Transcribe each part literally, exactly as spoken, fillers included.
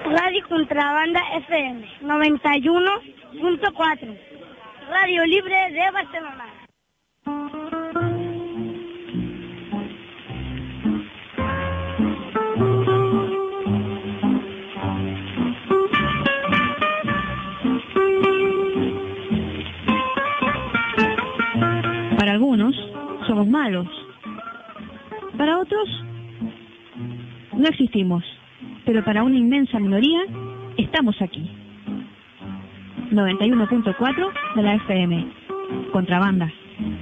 Radio Contrabanda F M noventa y uno punto cuatro. Radio Libre de Barcelona. Para algunos somos malos. Para otros no existimos. Pero para una inmensa minoría estamos aquí. noventa y uno punto cuatro de la F M. Contrabanda.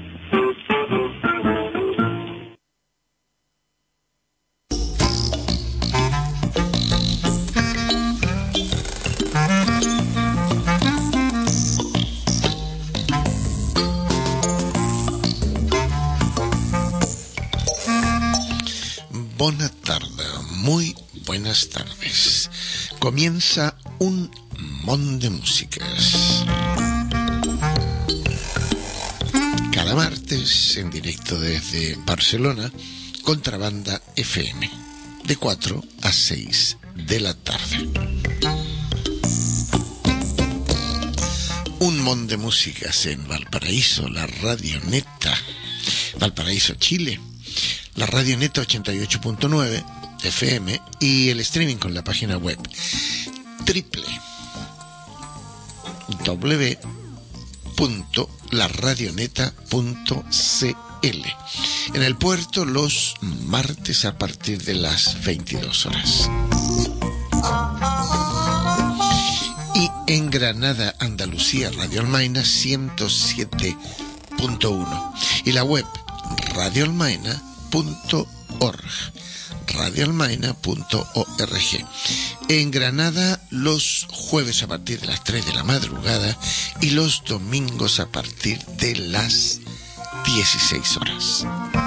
Buenas tardes, muy buenas tardes. Comienza un mon de músicas. Cada martes en directo desde Barcelona, Contrabanda F M, de cuatro a seis de la tarde. Un mon de músicas en Valparaíso, la Radio Neta, Valparaíso, Chile. La Radio Neta ochenta y ocho punto nueve F M y el streaming con la página web triple w punto la radioneta punto c l. En el puerto los martes a partir de las veintidós horas. Y en Granada, Andalucía, Radio Almaina ciento siete punto uno. Y la web radio almaina punto org, radio almaina punto org. En Granada los jueves a partir de las tres de la madrugada y los domingos a partir de las dieciséis horas.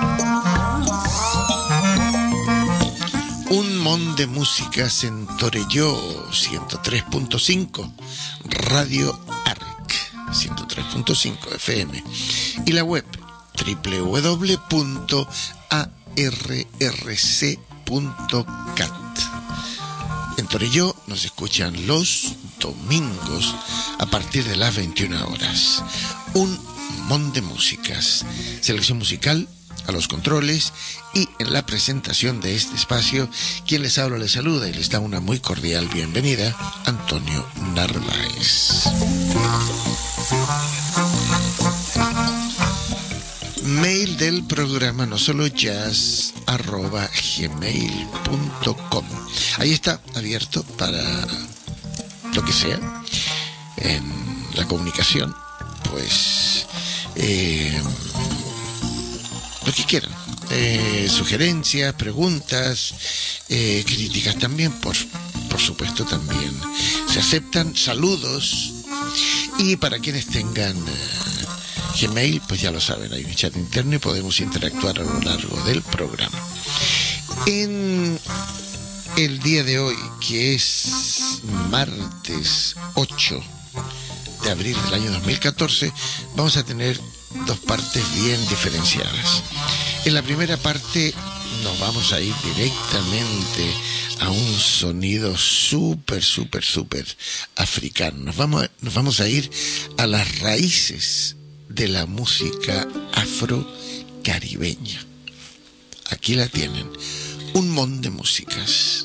Un mon de músicas en Torelló ciento tres punto cinco, Radio Arc ciento tres punto cinco F M y la web w w w punto a r r c punto cat. En Torelló nos escuchan los domingos a partir de las veintiuna horas. Un mon de músicas, selección musical a los controles y en la presentación de este espacio, quien les habla, les saluda y les da una muy cordial bienvenida, Antonio Narváez. Mail del programa no solo jazz arroba gmail punto com. Ahí está abierto para lo que sea en la comunicación, pues eh, lo que quieran, eh, sugerencias, preguntas, eh, críticas también, por, por supuesto también se aceptan, saludos. Y para quienes tengan eh, Gmail, pues ya lo saben, hay un chat interno y podemos interactuar a lo largo del programa. En el día de hoy, que es martes ocho de abril del año dos mil catorce, vamos a tener dos partes bien diferenciadas. En la primera parte nos vamos a ir directamente a un sonido súper, súper, súper africano. Nos vamos a, nos vamos a ir a las raíces de la música afro-caribeña. Aquí la tienen, un mon de músicas.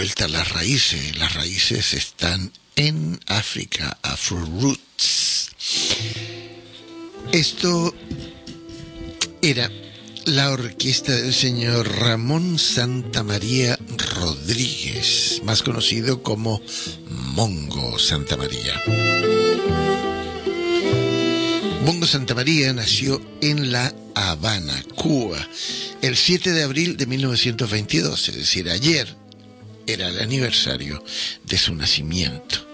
vuelta a las raíces. Las raíces están en África, Afro Roots. Esto era la orquesta del señor Ramón Santamaría Rodríguez, más conocido como Mongo Santamaría. Mongo Santamaría nació en La Habana, Cuba, el siete de abril de mil novecientos veintidós, es decir, ayer era el aniversario de su nacimiento.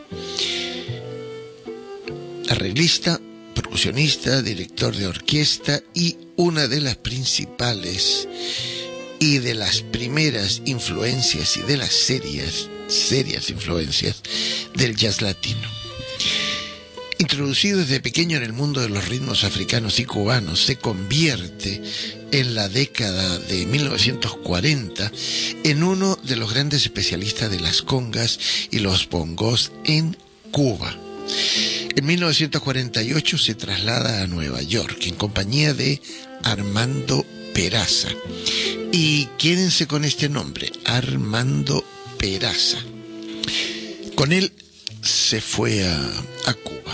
Arreglista, percusionista, director de orquesta y una de las principales y de las primeras influencias y de las serias, serias influencias del jazz latino. Introducido desde pequeño en el mundo de los ritmos africanos y cubanos, se convierte en la década de mil novecientos cuarenta en uno de los grandes especialistas de las congas y los bongos en Cuba. En mil novecientos cuarenta y ocho se traslada a Nueva York en compañía de Armando Peraza. Y quédense con este nombre, Armando Peraza. Con él se fue a, a Cuba.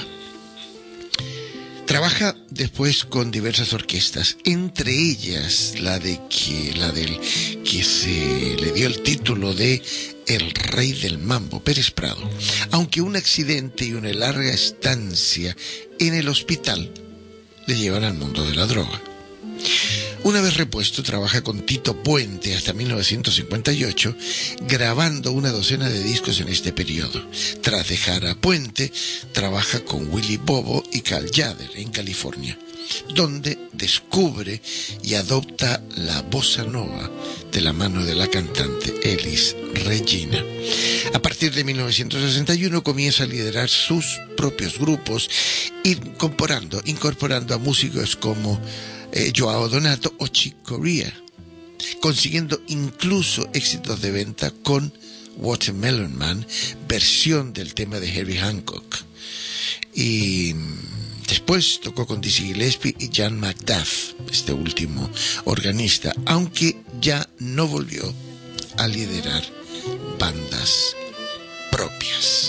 Trabaja después con diversas orquestas, entre ellas la de que la del que se le dio el título de El Rey del Mambo, Pérez Prado, aunque un accidente y una larga estancia en el hospital le llevan al mundo de la droga. Una vez repuesto, trabaja con Tito Puente hasta mil novecientos cincuenta y ocho, grabando una docena de discos en este periodo. Tras dejar a Puente, trabaja con Willy Bobo y Cal Tjader en California, donde descubre y adopta la bossa nova de la mano de la cantante Elis Regina. A partir de mil novecientos sesenta y uno comienza a liderar sus propios grupos, incorporando, incorporando a músicos como eh, Joao Donato o Chick Corea, consiguiendo incluso éxitos de venta con Watermelon Man, versión del tema de Herbie Hancock. Y después tocó con Dizzy Gillespie y Jan McDuff, este último organista, aunque ya no volvió a liderar bandas propias.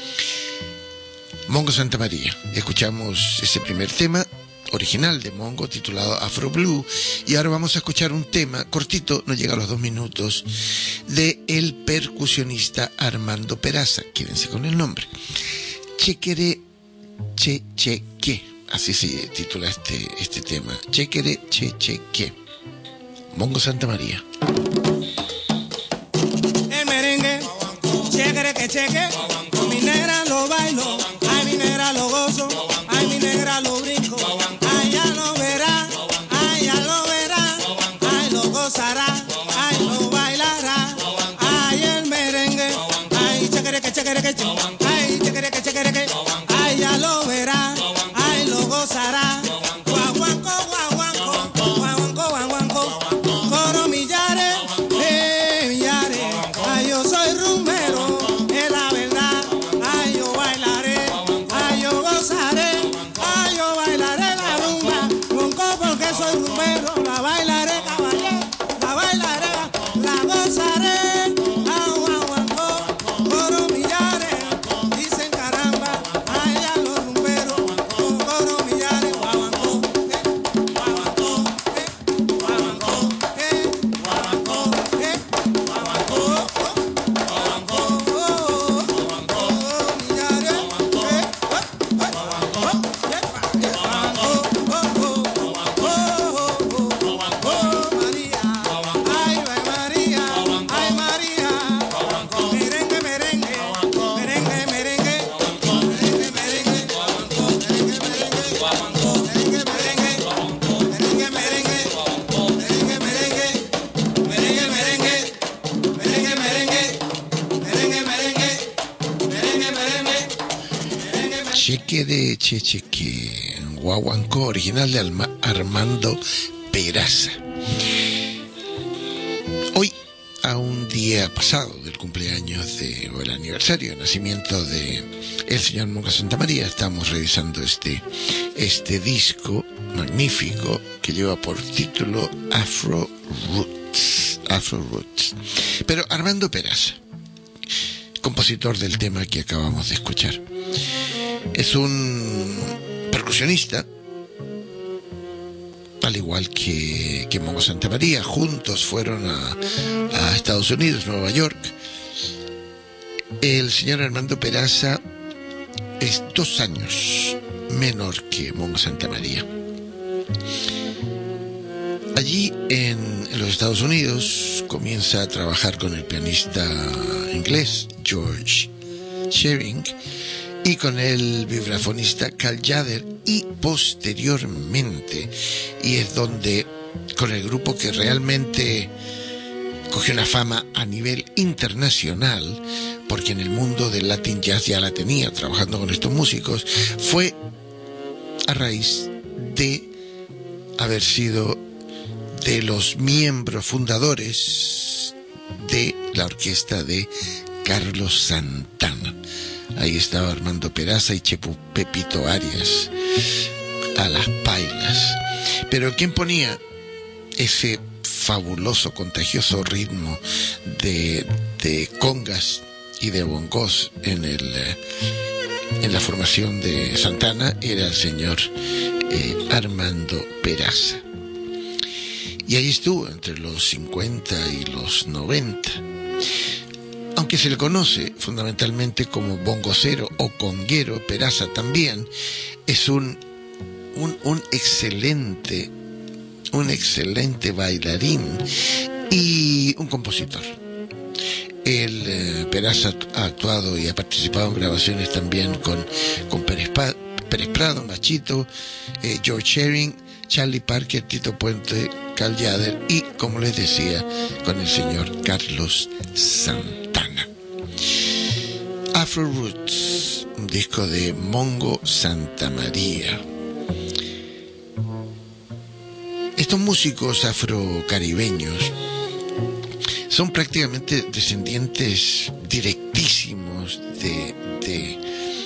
Mongo Santamaría. Escuchamos ese primer tema original de Mongo titulado Afro Blue, y ahora vamos a escuchar un tema cortito, no llega a los dos minutos, de el percusionista Armando Peraza. Quédense con el nombre. Chequere Che Che Que, así se titula este, este tema. Chequere Che Che Que. Mongo Santamaría. El merengue, chequere que cheque, con mi negra lo bailo, ay mi negra lo gozo, ay mi negra lo brinco, ay ya lo verá, ay ya lo verá, ay lo gozará, ay lo bailará, ay el merengue, ay chequere que chequere que che, ay chequere que chequere que, ay ya lo verá, ay lo gozará. Guaguanco, guaguanco, guaguanco, guaguanco, coro millares, eh millares, ay yo soy rumbero, es la verdad, ay yo bailaré, ay yo gozaré, ay yo bailaré la rumba, ronco porque soy rumbero, la bailaré caballero, la bailaré, la gozaré, guaguanco, coro millares, dicen caramba, ay ya los rumberos, coro millares, guaguanco, eh, guaguanco, eh, guaguanco, eh, guaguanco, eh, guaguanco, guaguanco, oh, guaguanco, millares, eh, eh, guaguanco, eh, guaguanco, oh, oh, oh, oh, oh, María, ay, ay, María, ay, María, merengue, merengue, merengue, merengue, merengue, merengue, merengue, merengue, merengue, merengue, merengue, merengue, merengue, merengue, merengue, merengue, merengue, merengue, merengue. Cheque de Checheque, Guaguancó, original de Alma- Armando Peraza. Hoy, a un día pasado del cumpleaños de, o el aniversario de nacimiento de el señor Mongo Santamaría, estamos revisando este, este disco magnífico que lleva por título Afro Roots. Afro Roots. Pero Armando Peraza, compositor del tema que acabamos de escuchar. Es un percusionista, al igual que, que Mongo Santamaría. Juntos fueron a, a Estados Unidos, Nueva York. El señor Armando Peraza es dos años menor que Mongo Santamaría. Allí en, en los Estados Unidos comienza a trabajar con el pianista inglés George Shearing y con el vibrafonista Carl Jader, y posteriormente, y es donde con el grupo que realmente cogió una fama a nivel internacional, porque en el mundo del Latin Jazz ya la tenía trabajando con estos músicos, fue a raíz de haber sido de los miembros fundadores de la orquesta de Carlos Santana. Ahí estaba Armando Peraza y Chepo Pepito Arias a las pailas. Pero quien ponía ese fabuloso, contagioso ritmo de, de congas y de bongos en el en la formación de Santana era el señor eh, Armando Peraza. Y ahí estuvo entre los cincuenta y los noventa. Aunque se le conoce fundamentalmente como bongocero o conguero, Peraza también es un, un, un excelente, un excelente bailarín y un compositor. El eh, Peraza ha actuado y ha participado en grabaciones también con, con Pérez, pa, Pérez Prado, Machito, eh, George Shearing, Charlie Parker, Tito Puente, Carl Jader y, como les decía, con el señor Carlos Santana. Afro Roots, un disco de Mongo Santamaría. Estos músicos afrocaribeños son prácticamente descendientes directísimos de, de,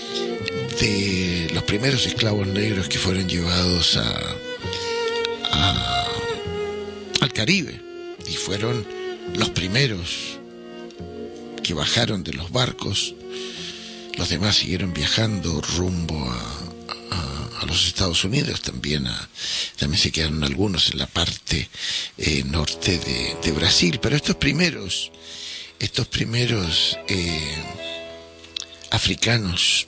de los primeros esclavos negros que fueron llevados a, a, al Caribe, y fueron los primeros que bajaron de los barcos. Los demás siguieron viajando rumbo a, a, a los Estados Unidos, también a, también se quedaron algunos en la parte eh, norte de, de Brasil, pero estos primeros, estos primeros eh, africanos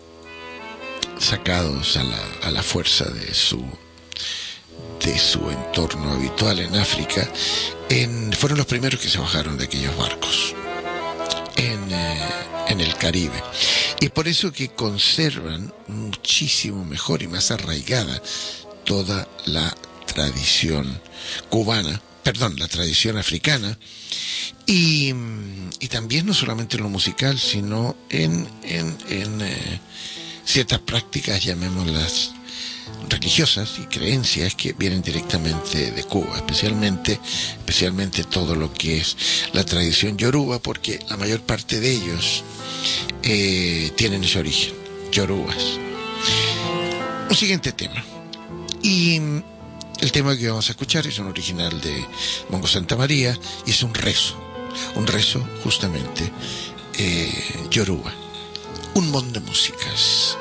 sacados a la, a la fuerza de su de su entorno habitual en África, en, fueron los primeros que se bajaron de aquellos barcos en, eh, en el Caribe. Y es por eso que conservan muchísimo mejor y más arraigada toda la tradición cubana, perdón, la tradición africana, y, y también no solamente en lo musical, sino en, en, en eh, ciertas prácticas, llamémoslas religiosas y creencias que vienen directamente de Cuba, especialmente especialmente todo lo que es la tradición yoruba, porque la mayor parte de ellos eh, tienen ese origen, yorubas. Un siguiente tema, y el tema que vamos a escuchar es un original de Mongo Santamaría y es un rezo, un rezo justamente eh, yoruba, un mon de músicas.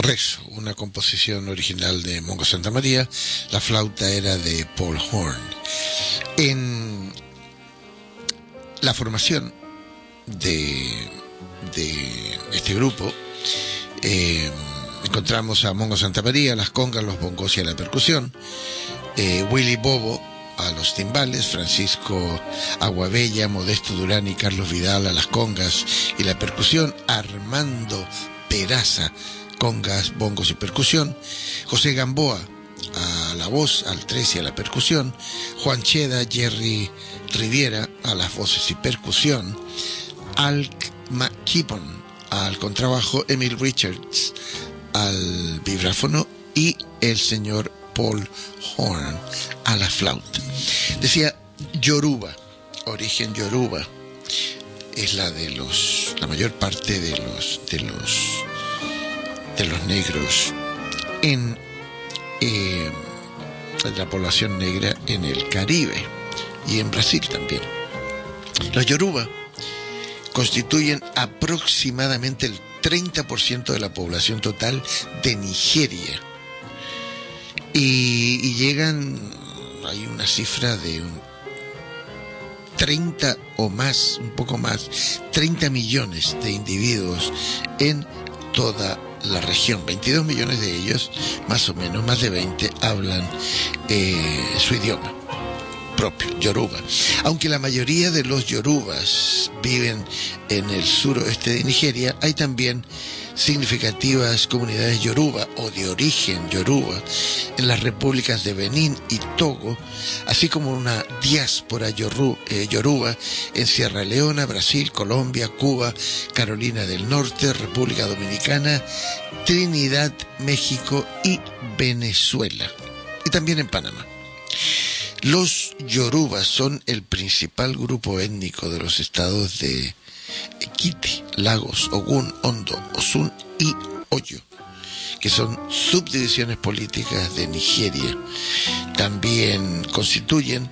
Rezo, una composición original de Mongo Santamaría. La flauta era de Paul Horn. En la formación de, de este grupo eh, encontramos a Mongo Santamaría, las congas, los bongos y a la percusión, eh, Willy Bobo a los timbales, Francisco Aguabella, Modesto Durán y Carlos Vidal a las congas y la percusión, Armando Peraza, congas, bongos y percusión, José Gamboa a la voz, al tres y a la percusión, Juan Cheda, Jerry Riviera a las voces y percusión, Alc McKibbon al contrabajo, Emil Richards al vibráfono y el señor Paul Horn a la flauta. Decía Yoruba, origen Yoruba, es la de los, la mayor parte de los, de los, de los negros en eh, la población negra en el Caribe y en Brasil también. Los Yoruba constituyen aproximadamente el treinta por ciento de la población total de Nigeria. Y, y llegan, hay una cifra de un treinta o más, un poco más, treinta millones de individuos en toda la región. veintidós millones de ellos, más o menos, más de veinte, hablan eh, su idioma propio, Yoruba. Aunque la mayoría de los yorubas viven en el suroeste de Nigeria, hay también significativas comunidades yoruba o de origen yoruba en las repúblicas de Benín y Togo, así como una diáspora yoru, eh, yoruba en Sierra Leona, Brasil, Colombia, Cuba, Carolina del Norte, República Dominicana, Trinidad, México y Venezuela, y también en Panamá. Los yorubas son el principal grupo étnico de los estados de Ekiti, Lagos, Ogún, Ondo, Osun y Oyo, que son subdivisiones políticas de Nigeria. También constituyen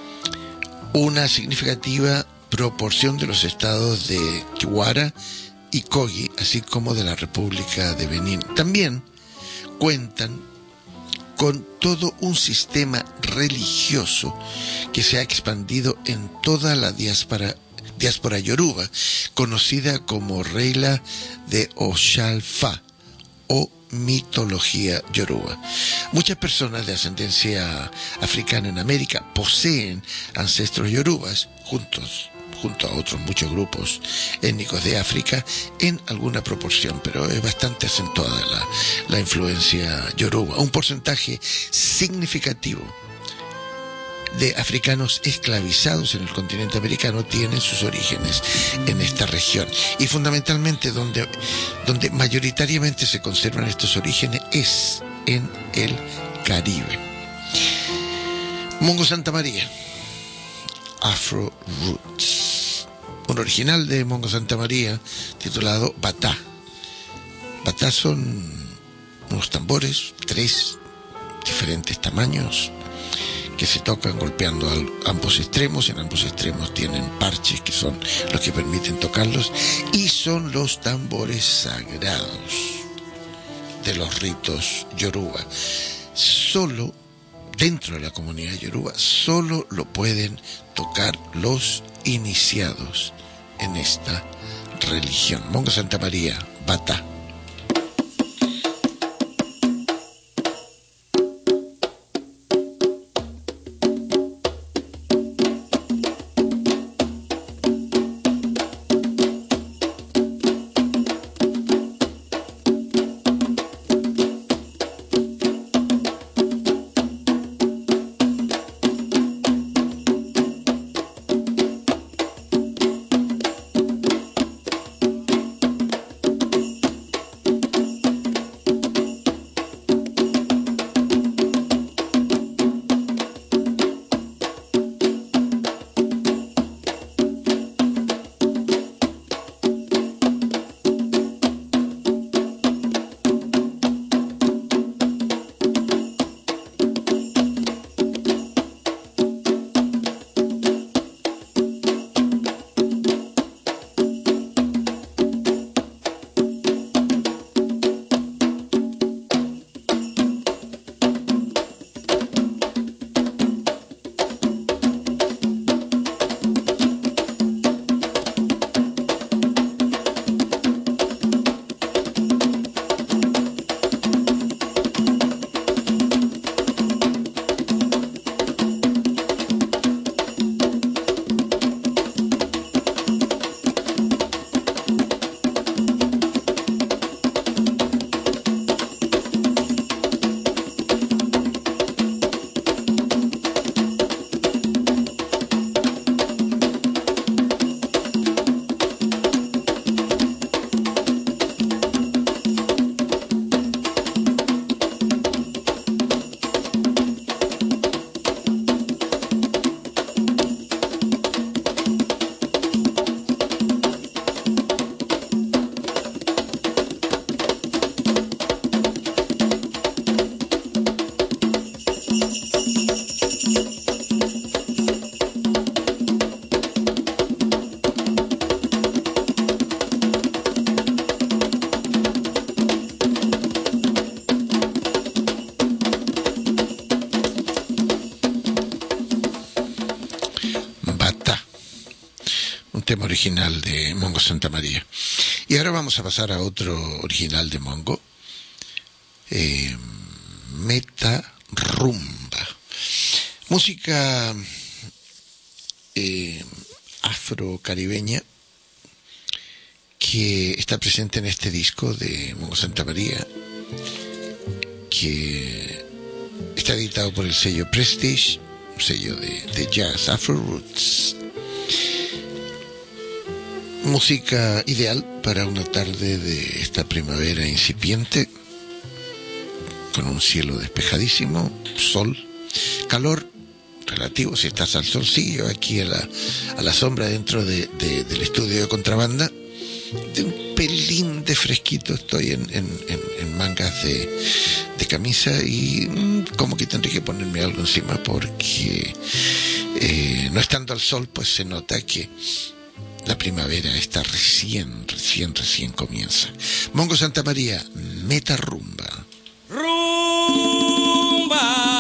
una significativa proporción de los estados de Kwara y Kogi, así como de la República de Benín. También cuentan con todo un sistema religioso que se ha expandido en toda la diáspora, diáspora yoruba, conocida como Regla de Oshalfa o mitología yoruba. Muchas personas de ascendencia africana en América poseen ancestros yorubas juntos junto a otros muchos grupos étnicos de África en alguna proporción, pero es bastante acentuada la, la influencia yoruba. Un porcentaje significativo de africanos esclavizados en el continente americano tienen sus orígenes en esta región, y fundamentalmente donde, donde mayoritariamente se conservan estos orígenes es en el Caribe. Mongo Santamaría, Afro Roots, un original de Mongo Santamaría titulado Batá. Batá son unos tambores, tres diferentes tamaños, que se tocan golpeando a ambos extremos. En ambos extremos tienen parches que son los que permiten tocarlos, y son los tambores sagrados de los ritos yoruba. Solo dentro de la comunidad yoruba, solo lo pueden tocar los iniciados en esta religión. Mongo Santamaría, Batá. un tema original de Mongo Santamaría. Y ahora vamos a pasar a otro original de Mongo, eh, Meta Rumba, música eh, afrocaribeña que está presente en este disco de Mongo Santamaría, que está editado por el sello Prestige, un sello de, de jazz, Afro Roots. Música ideal para una tarde de esta primavera incipiente, con un cielo despejadísimo, sol, calor relativo, si estás al solcillo, aquí a la, a la sombra dentro de, de, del estudio de contrabanda, de un pelín de fresquito, estoy en, en, en, en mangas de, de camisa y mmm, como que tendré que ponerme algo encima porque eh, no estando al sol pues se nota que la primavera está recién, recién, recién comienza. Mongo Santamaría, Meta Rumba. Rumba.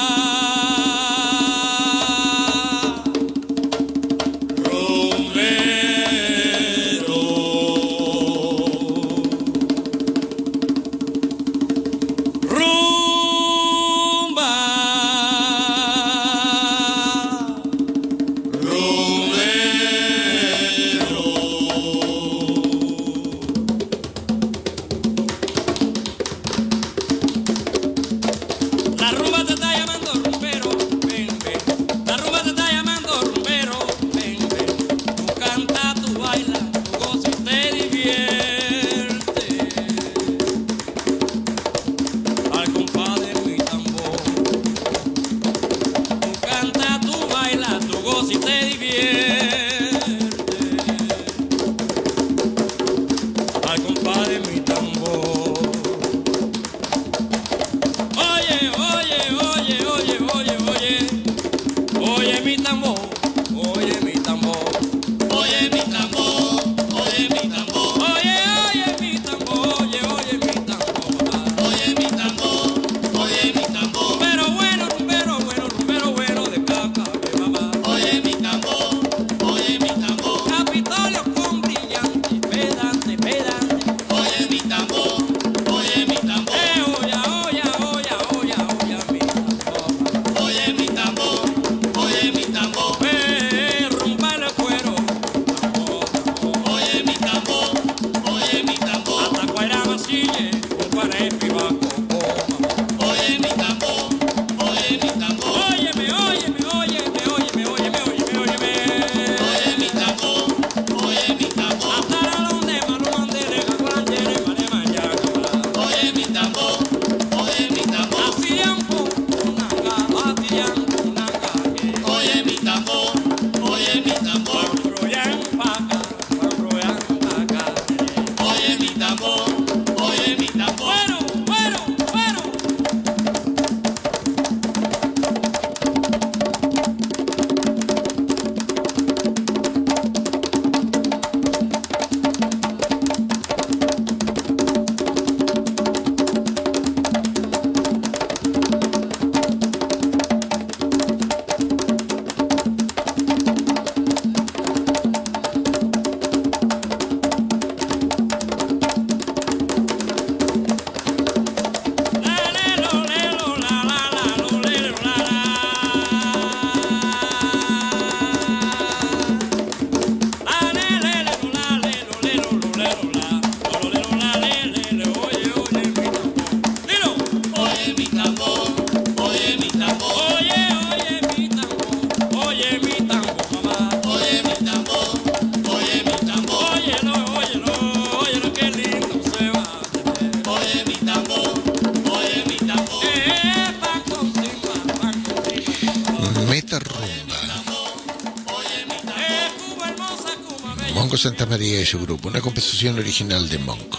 Mongo Santamaría y su grupo, una composición original de Mongo.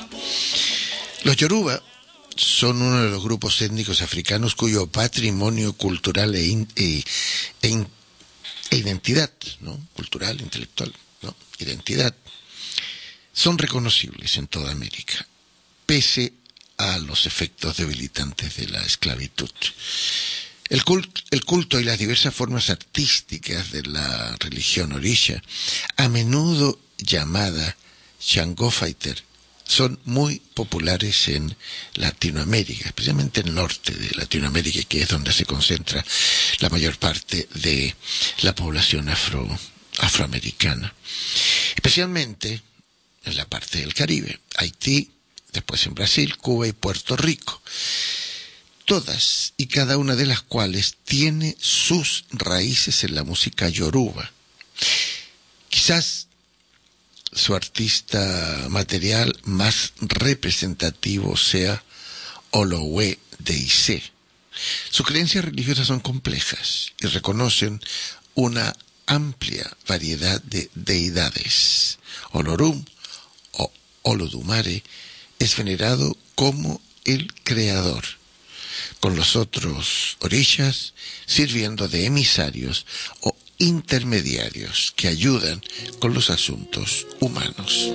Los Yoruba son uno de los grupos étnicos africanos cuyo patrimonio cultural e, in, e, e, in, e identidad, ¿no? cultural, intelectual, ¿no? identidad, son reconocibles en toda América, pese a los efectos debilitantes de la esclavitud. El culto, el culto y las diversas formas artísticas de la religión orisha, a menudo llamada Shango Fighter, son muy populares en Latinoamérica, especialmente en el norte de Latinoamérica, que es donde se concentra la mayor parte de la población afro, afroamericana. Especialmente en la parte del Caribe, Haití, después en Brasil, Cuba y Puerto Rico. Todas y cada una de las cuales tiene sus raíces en la música yoruba. Quizás su artista material más representativo sea Olowe Deise. Sus creencias religiosas son complejas y reconocen una amplia variedad de deidades. Olorum o Olodumare es venerado como el creador, con los otros orishas sirviendo de emisarios o intermediarios que ayudan con los asuntos humanos.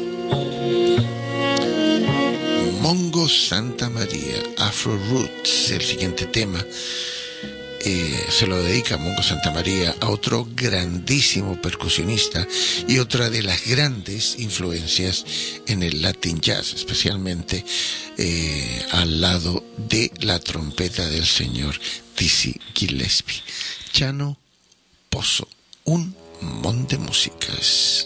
Mongo Santa María, Afro Roots, el siguiente tema, eh, se lo dedica Mongo Santa María a otro grandísimo percusionista y otra de las grandes influencias en el Latin Jazz, especialmente eh, al lado de la trompeta del señor Dizzy Gillespie. Chano Pozo, un mon de músicas.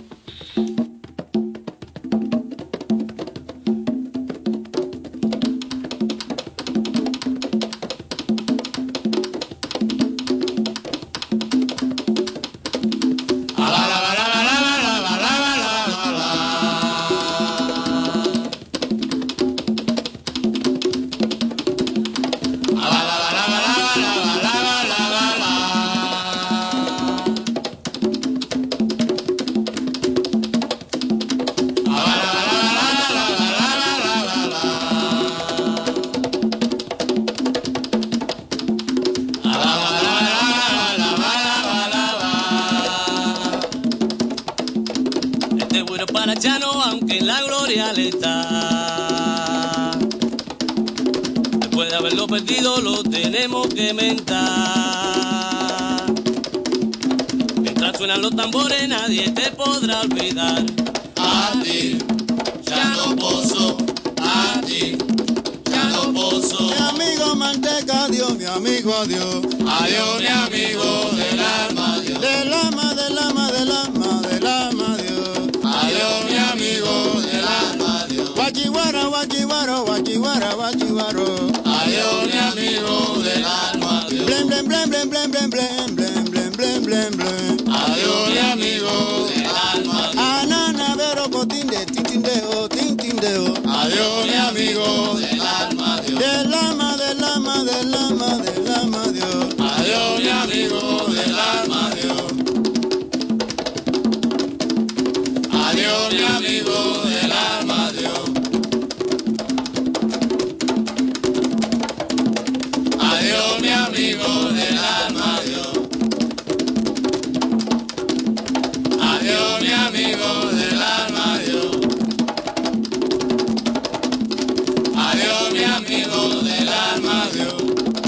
Perdido lo tenemos que mentar. Mientras suenan los tambores nadie te podrá olvidar. A ti, Chano Pozo, a ti, Chano Pozo. Mi amigo manteca, adiós, mi amigo, adiós. Adiós, mi amigo del alma, adiós. Del alma, del alma, del alma, del alma, adiós. Adiós, mi amigo del alma, adiós. Guachihuara, guachihuaro, guachihuara, guachihuaro. Adiós, mi amigo del alma, adiós. Blem, blem, blem, blem, blem, blem, blem, blem, blem, blem, blem, blem. Adiós, mi amigo del alma, adiós. Anana, vero, cotinde, titindeo, tintindeo. Adiós, mi amigo del alma, adiós. Del alma, del alma, del alma, del alma, adiós. Adiós, mi amigo del alma, adiós. Adiós, mi amigo del alma, adiós. Adiós, mi amigo del alma, adiós. Adiós, mi amigo del alma, adiós. Adiós, mi amigo del alma, adiós.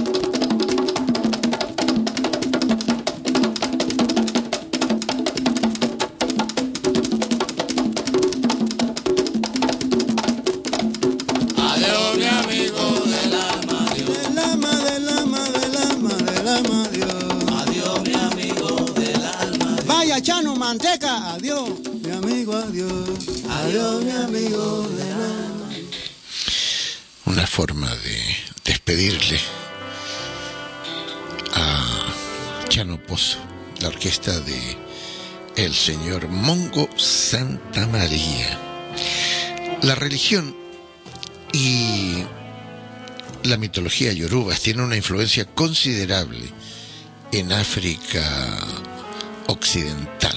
Adiós, mi amigo del alma, adiós. Del alma, del alma, del alma, del alma, adiós. Adiós, mi amigo del alma. Vaya Chano Manteca, adiós, mi amigo, adiós. Adiós, mi amigo del alma. Una forma de despedirle a Chano Pozo, la orquesta de el señor Mongo Santa María. La religión y la mitología yoruba tienen una influencia considerable en África occidental,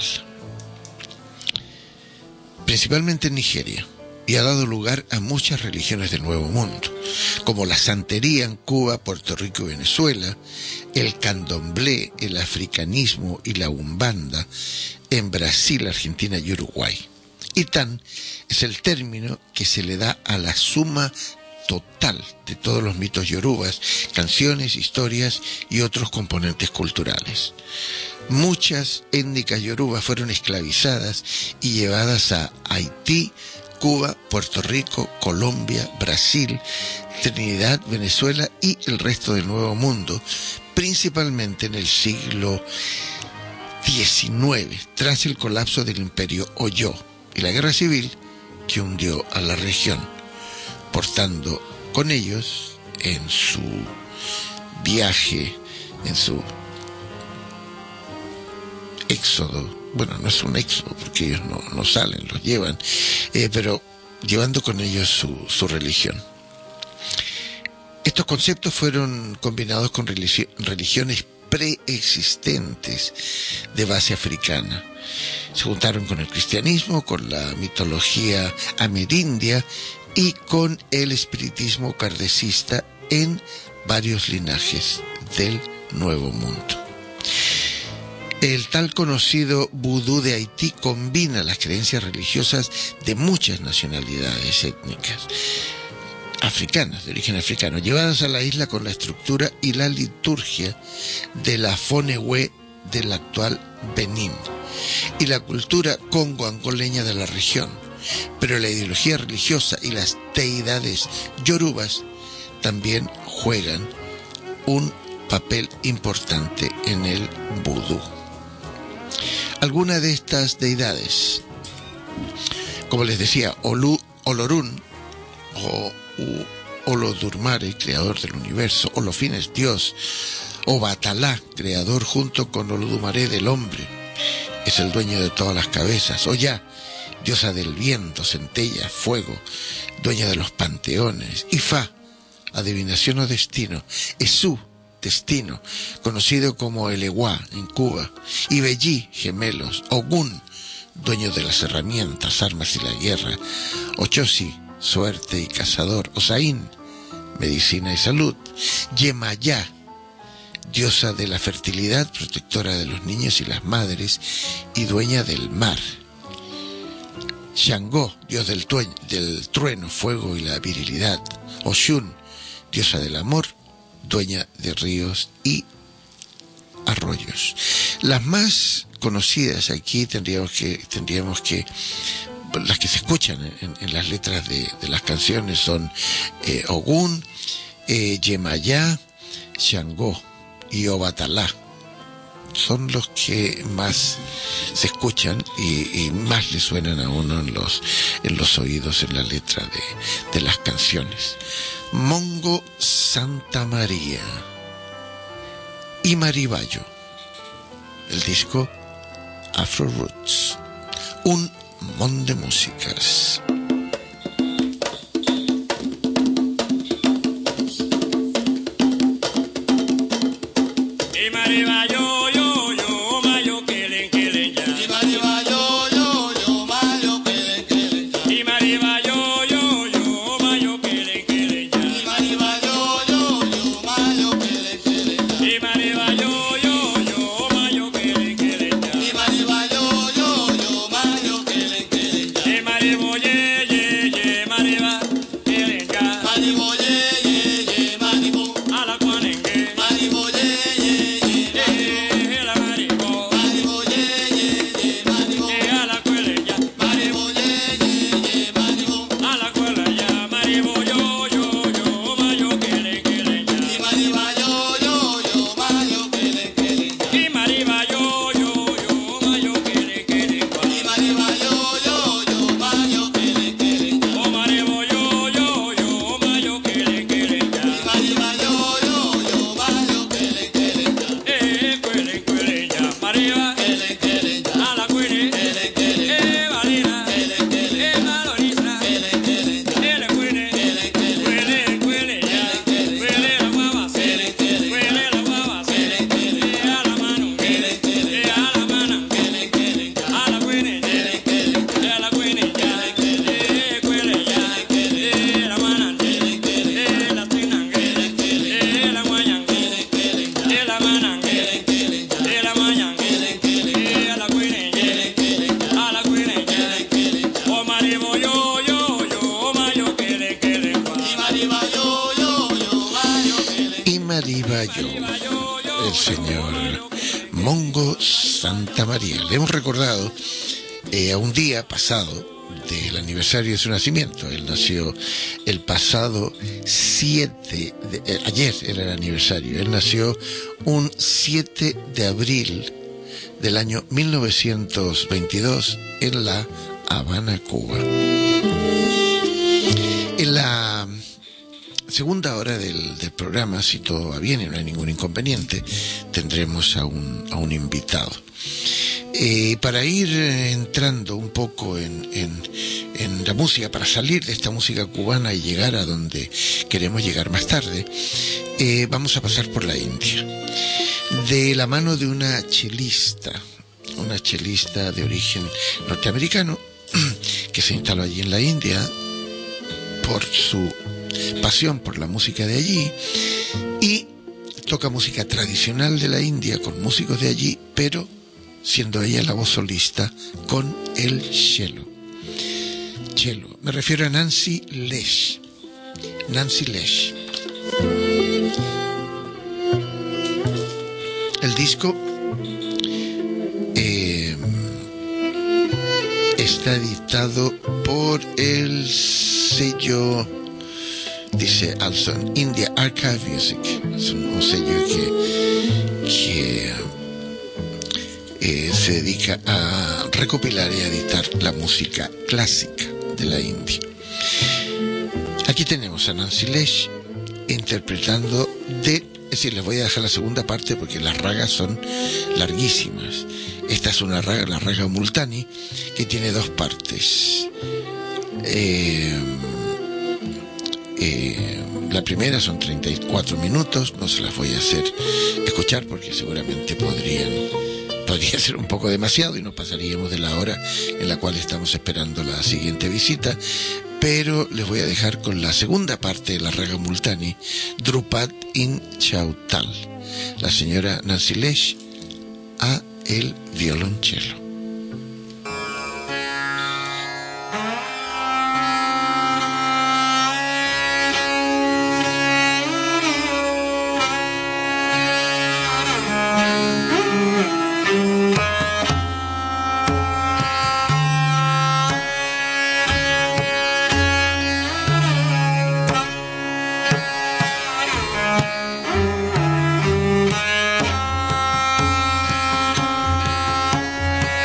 principalmente en Nigeria, y ha dado lugar a muchas religiones del Nuevo Mundo, como la santería en Cuba, Puerto Rico y Venezuela, el candomblé, el africanismo y la umbanda en Brasil, Argentina y Uruguay. Itán es el término que se le da a la suma total de todos los mitos yorubas, canciones, historias y otros componentes culturales. Muchas étnicas yorubas fueron esclavizadas y llevadas a Haití, Cuba, Puerto Rico, Colombia, Brasil, Trinidad, Venezuela y el resto del Nuevo Mundo, principalmente en el siglo diecinueve, tras el colapso del Imperio Oyo y la guerra civil que hundió a la región, portando con ellos en su viaje, en su éxodo. Bueno, no es un éxodo porque ellos no, no salen, los llevan, eh, pero llevando con ellos su, su religión. Estos conceptos fueron combinados con religio- religiones preexistentes de base africana. Se juntaron con el cristianismo, con la mitología amerindia y con el espiritismo kardecista en varios linajes del Nuevo Mundo. El tal conocido vudú de Haití combina las creencias religiosas de muchas nacionalidades étnicas africanas, de origen africano, llevadas a la isla con la estructura y la liturgia de la Fonehue del actual Benín y la cultura congo-angoleña de la región. Pero la ideología religiosa y las deidades yorubas también juegan un papel importante en el vudú. Algunas de estas deidades, como les decía, Olu, Olorun o U, Olodumare, creador del universo, Olofin es Dios, Obatalá, creador junto con Olodumare del hombre, es el dueño de todas las cabezas, Oya, diosa del viento, centella, fuego, dueña de los panteones, Ifá, adivinación o destino, Esú, destino, conocido como el Ewa en Cuba, y Bellí, gemelos, Ogún, dueño de las herramientas, armas y la guerra, Ochosi, suerte y cazador, Osaín, medicina y salud, Yemayá, diosa de la fertilidad, protectora de los niños y las madres, y dueña del mar, Shangó, dios del, tue- del trueno, fuego y la virilidad, Oshun, diosa del amor, dueña de ríos y arroyos. Las más conocidas aquí tendríamos que, tendríamos que las que se escuchan en, en las letras de, de las canciones son eh, Ogún, eh, Yemayá, Shangó y Obatalá. Son los que más se escuchan y, y más le suenan a uno en los, en los oídos en la letra de, de las canciones. Mongo Santa María y Maribayo, el disco Afro Roots, un mon de músicas. Y Maribayo, yo, yo, mayo, kelen, kelen, ya. Y Maribayo, yo, yo, mayo, kelen, kelen, ya. Y Maribayo, yo, yo, mayo, kelen, kelen, ya. Y Maribayo, yo, yo, mayo, kelen, kelen, ya. Y Maribayo, yo, yo, mayo, kelen, kelen, ya. Y Maribayo, yo, yo, mayo, kelen, kelen, ya. Y Maribo, ye, ye, ye, Mariba, kelen, ya. Maribo, ye, ye, ye, maribo. A la cuanengue, Maribo, ye, ye, ye, eh, la maribo, maribo, ye, ye, ye, maribo. eh, a la cuele, ya. Maribo, ye, ye, ye, maribo. A la cuela, ya. Maribo, yo, yo, yo, mayo, kelen, kelen, ya. Y Maribayo, yo, yo, mayo, kelen, kelen, ya. Y Maribayo, yo, yo, mayo, kelen, kelen, ya. Y Maribayo, yo, yo, mayo, kelen, kelen, ya. Oh, Maribo, yo, yo, yo, mayo, kelen, kelen, ya. Y Maribayo, yo, yo, mayo, kelen, kelen, ya. Eh, cuelen, cuelen, ya. Mariba, Kelen, kelen, ya. a la cuele, Kelen, kelen, ya. eh, Valina, Kelen, kelen, eh, Valorisa, kelen, kelen, ya. eh, la cuele, Kelen, kelen, cuele, cuele, ya. Cuele la guava, kelen, kelen, cuele la guava, kelen, kelen, eh, a la mano, kelen, kelen, eh, a la mana, kelen, kelen, ya. a la cuele, Kelen, kelen, yo, el señor Mongo Santamaría. Le hemos recordado eh, a un día pasado del aniversario de su nacimiento. Él nació el pasado siete de, eh, ayer era el aniversario. Él nació un siete de abril del año mil novecientos veintidós en La Habana, Cuba. En la segunda hora del, del programa, si todo va bien y no hay ningún inconveniente, tendremos a un, a un invitado. Eh, para ir entrando un poco en, en, en la música, para salir de esta música cubana y llegar a donde queremos llegar más tarde, eh, vamos a pasar por la India, de la mano de una chelista, una chelista de origen norteamericano, que se instaló allí en la India por su pasión por la música de allí, y toca música tradicional de la India con músicos de allí, pero siendo ella la voz solista con el cello. Cello. Me refiero a Nancy Lesh. Nancy Lesh. El disco eh, está editado por el sello, dice Alson, India Archive Music. Es un, un sello que, que eh, se dedica a recopilar y a editar la música clásica de la India. Aquí tenemos a Nancy Lesh interpretando de, es decir, les voy a dejar la segunda parte porque las ragas son larguísimas. Esta es una raga, la raga multani, que tiene dos partes. Eh, eh, la primera son treinta y cuatro minutos, no se las voy a hacer escuchar porque seguramente podrían, podría ser un poco demasiado y nos pasaríamos de la hora en la cual estamos esperando la siguiente visita, pero les voy a dejar con la segunda parte de la raga multani, Drupad in Chautal, la señora Nancy Lesh a el violonchelo. Thank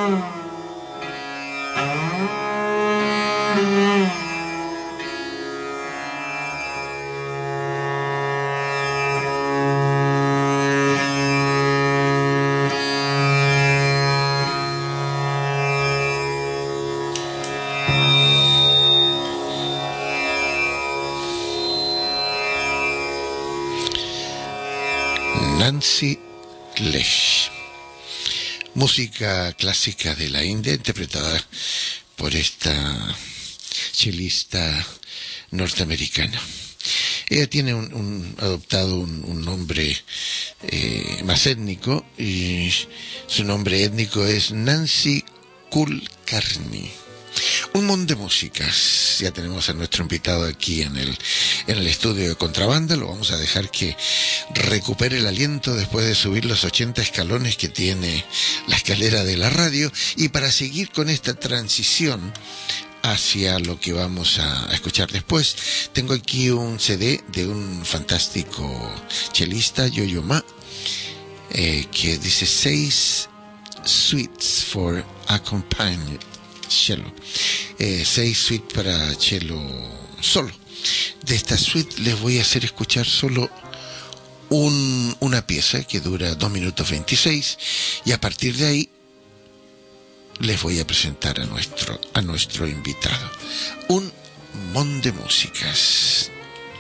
Nancy Lesh, música clásica de la India interpretada por esta chelista norteamericana. Ella tiene un, un adoptado un, un nombre eh, más étnico, y su nombre étnico es Nancy Kulkarni. Un montón de músicas. Ya tenemos a nuestro invitado aquí en el, en el estudio de Contrabanda. Lo vamos a dejar que recupere el aliento después de subir los ochenta escalones que tiene la escalera de la radio. Y para seguir con esta transición hacia lo que vamos a, a escuchar después, tengo aquí un C D de un fantástico chelista, Yo-Yo Ma, eh, que dice seis suites for accompanied cello, eh, seis suites para cello solo. De esta suite les voy a hacer escuchar solo un, una pieza que dura dos minutos veintiséis, y a partir de ahí les voy a presentar a nuestro a nuestro invitado. Un mon de músicas.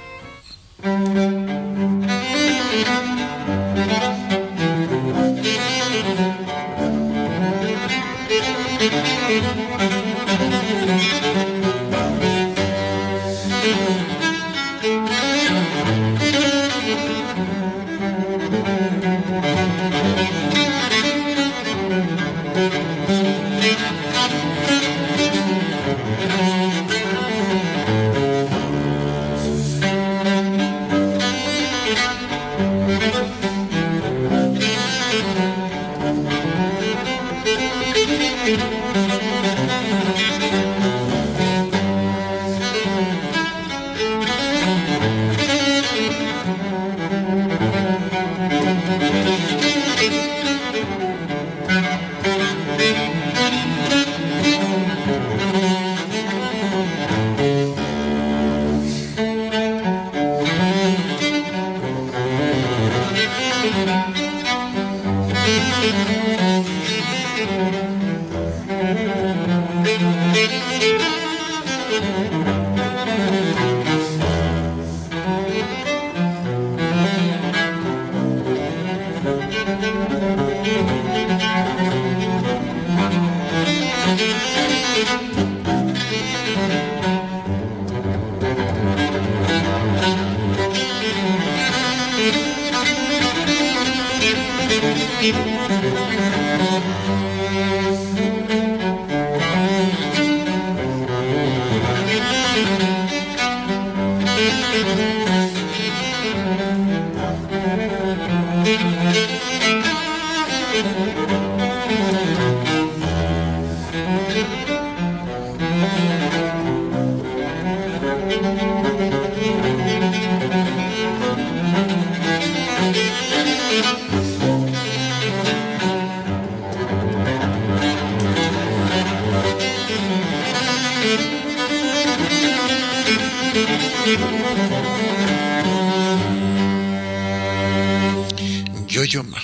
Yo-Yo Ma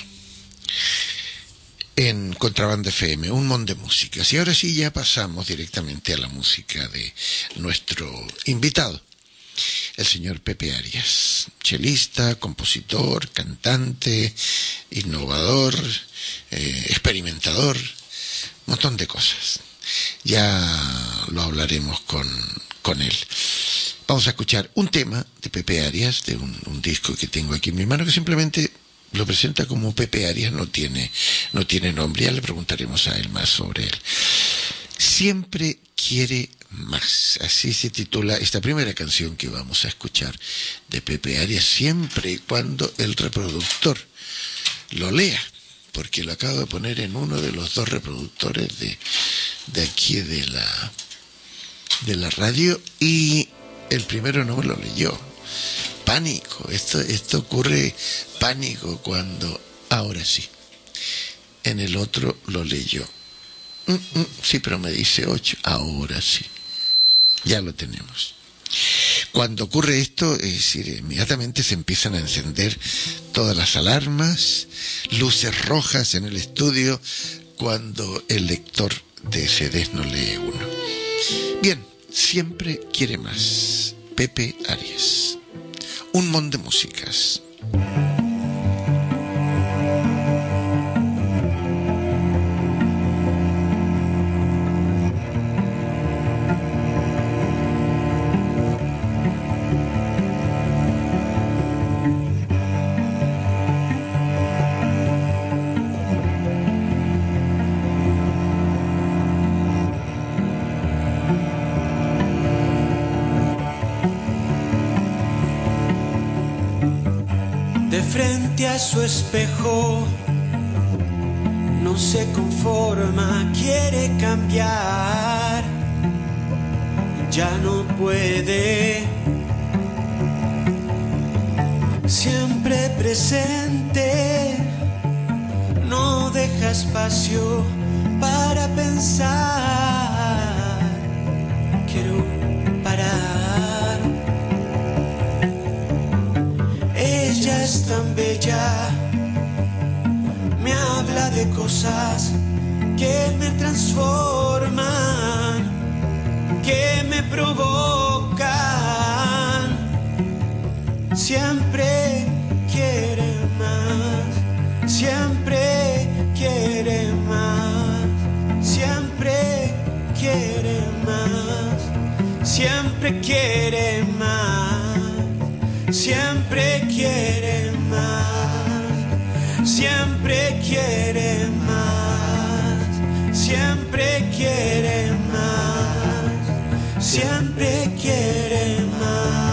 en Contrabanda F M, un montón de músicas. Y ahora sí, ya pasamos directamente a la música de nuestro invitado, el señor Pepe Arias, chelista, compositor, cantante, innovador, eh, experimentador, un montón de cosas. Ya lo hablaremos con, con él. Vamos a escuchar un tema de Pepe Arias, de un, un disco que tengo aquí en mi mano, que simplemente lo presenta como Pepe Arias, no tiene, no tiene nombre. Ya le preguntaremos a él más sobre él. Siempre quiere más. Así se titula esta primera canción que vamos a escuchar de Pepe Arias, siempre y cuando el reproductor lo lea, porque lo acabo de poner en uno de los dos reproductores de, de aquí de la, de la radio, y el primero no me lo leyó. Pánico, esto, esto ocurre pánico cuando, ahora sí, en el otro lo leyó. Mm, mm, sí, pero me dice ocho. Ahora sí. Ya lo tenemos. Cuando ocurre esto, es decir, inmediatamente se empiezan a encender todas las alarmas, luces rojas en el estudio, cuando el lector de C Ds no lee uno. Bien, siempre quiere más. Pepe Arias. Un mon de músicas. Frente a su espejo, no se conforma, quiere cambiar, ya no puede. Siempre presente, no deja espacio para pensar. Quiero parar. Ella es tan bella, me habla de cosas que me transforman, que me provocan. Siempre quiere más, siempre quiere más, siempre quiere más, siempre quiere más. Siempre quiere más, siempre quiere más, siempre quiere más, siempre quiere más.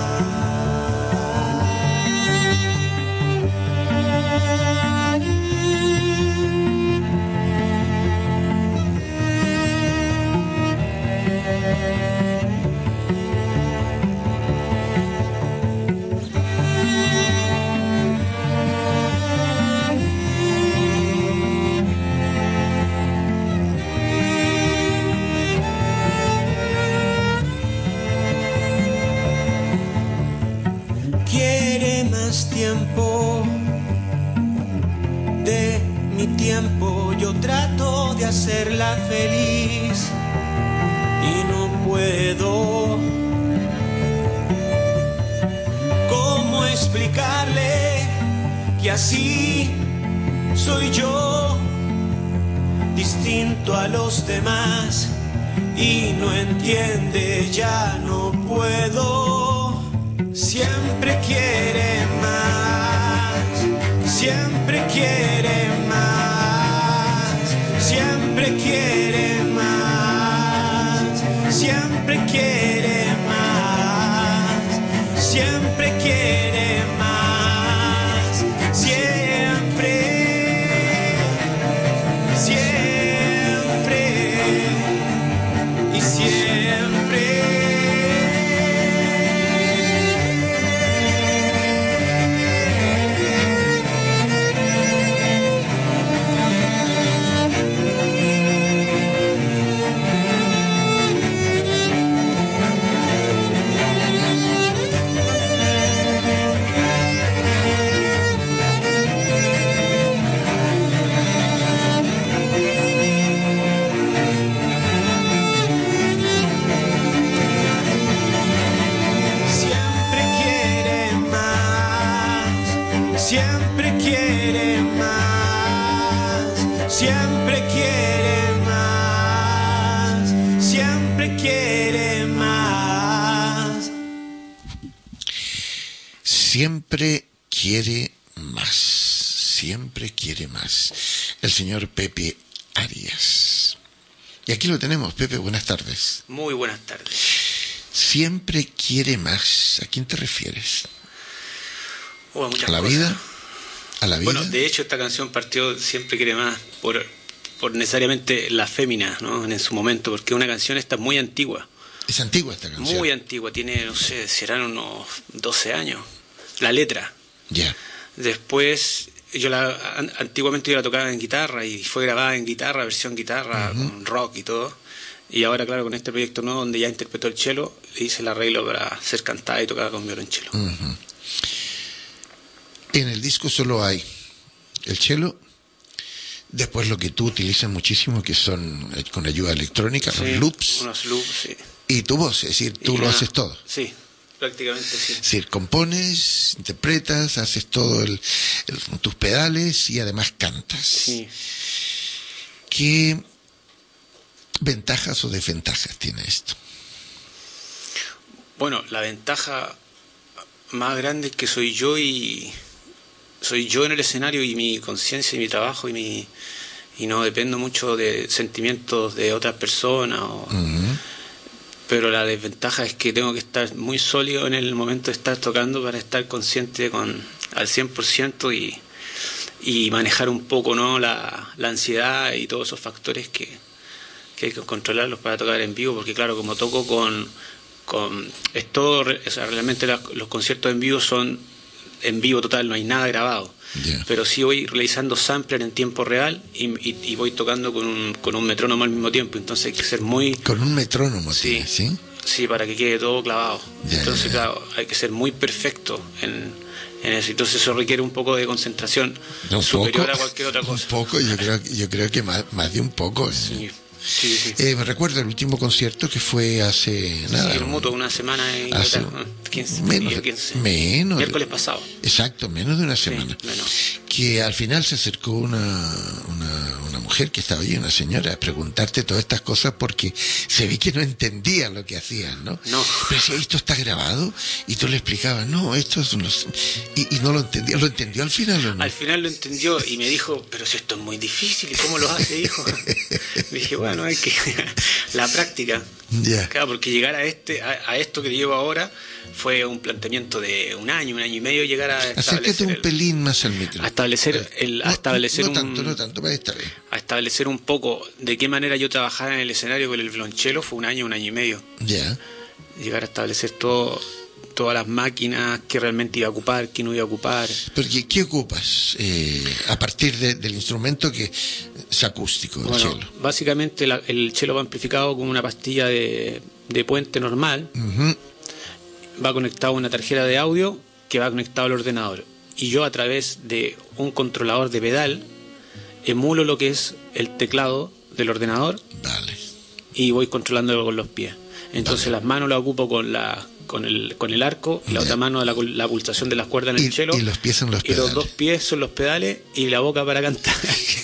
Tiempo de mi tiempo, yo trato de hacerla feliz y no puedo. ¿Cómo explicarle que así soy yo, distinto a los demás? Y no entiende, ya no puedo. Siempre quiere más, siempre quiere más, siempre quiere más, siempre quiere más, siempre quiere más, siempre, siempre y siempre. Siempre quiere más, siempre quiere más, siempre quiere más. Siempre quiere más, siempre quiere más. El señor Pepe Arias. Y aquí lo tenemos. Pepe, buenas tardes. Muy buenas tardes. Siempre quiere más. ¿A quién te refieres? Oh, ¿A la vida? ¿A la vida? Bueno, de hecho esta canción partió Siempre quiere más por, por necesariamente la fémina, ¿no? En su momento, porque una canción esta muy antigua. Es antigua esta canción. Muy antigua, tiene, no sé, serán unos doce años. La letra. Ya. Yeah. Después yo la an- antiguamente yo la tocaba en guitarra y fue grabada en guitarra, versión guitarra, uh-huh. con rock y todo. Y ahora, claro, con este proyecto nuevo donde ya interpretó el cello, le hice el arreglo para ser cantada y tocada con violonchelo. Uh-huh. En el disco solo hay el cello, después lo que tú utilizas muchísimo, que son con ayuda electrónica, sí, los loops. Unos loops, sí. Y tu voz, es decir, tú y lo nada, haces todo. Sí, prácticamente sí. Es decir, compones, interpretas, haces todo el, el, tus pedales y además cantas. Sí. ¿Qué ventajas o desventajas tiene esto? Bueno, la ventaja más grande es que soy yo y soy yo en el escenario y mi conciencia y mi trabajo y mi y no dependo mucho de sentimientos de otras personas o, uh-huh. Pero la desventaja es que tengo que estar muy sólido en el momento de estar tocando para estar consciente con al cien por ciento y, y manejar un poco, ¿no?, la, la ansiedad y todos esos factores que, que hay que controlarlos para tocar en vivo, porque claro, como toco con, con es todo, o sea, realmente la, los conciertos en vivo son en vivo total, no hay nada grabado. Yeah. Pero sí voy realizando sampler en tiempo real y, y, y voy tocando con un, con un metrónomo al mismo tiempo, entonces hay que ser muy... Con un metrónomo, sí, ¿sí? Sí, para que quede todo clavado. Yeah, entonces, yeah, yeah. claro, hay que ser muy perfecto en, en eso. Entonces eso requiere un poco de concentración un superior poco, a cualquier otra cosa. Un poco, yo creo, yo creo que más, más de un poco. Sí. Sí, sí. Eh, me recuerdo el último concierto que fue hace nada. Sí, el mutuo, una semana en hace, quince, menos, quince, menos miércoles pasado. Exacto, menos de una semana. Sí, menos. Que al final se acercó una, una, una mujer que estaba allí, una señora, a preguntarte todas estas cosas porque se ve que no entendía lo que hacían, ¿no? No. Pero si esto está grabado y tú le explicabas, no, esto es unos... Y, y no lo entendía, ¿lo entendió al final o no? Al final lo entendió y me dijo, pero si esto es muy difícil, ¿y cómo lo hace, hijo? Le dije, bueno, hay que... la práctica. Yeah. Claro, porque llegar a este a, a esto que llevo ahora fue un planteamiento de un año, un año y medio llegar a establecer... Acércate un el, pelín más al micro. A establecer, el, a no, establecer no, no un... tanto, no tanto, para estar bien. A establecer un poco de qué manera yo trabajaba en el escenario con el violonchelo fue un año, un año y medio. Ya. Yeah. Llegar a establecer todo... todas las máquinas, qué realmente iba a ocupar, qué no iba a ocupar. Porque, ¿qué ocupas eh, a partir de, del instrumento que es acústico, el bueno, cello? Básicamente la, el cello va amplificado con una pastilla de, de puente normal, uh-huh. va conectado a una tarjeta de audio que va conectado al ordenador. Y yo a través de un controlador de pedal emulo lo que es el teclado del ordenador. Vale. Y voy controlándolo con los pies. Entonces vale. Las manos las ocupo con la... con el con el arco y la otra mano la, la pulsación de las cuerdas en y, el cello y los pies son los y pedales los dos pies son los pedales y la boca para cantar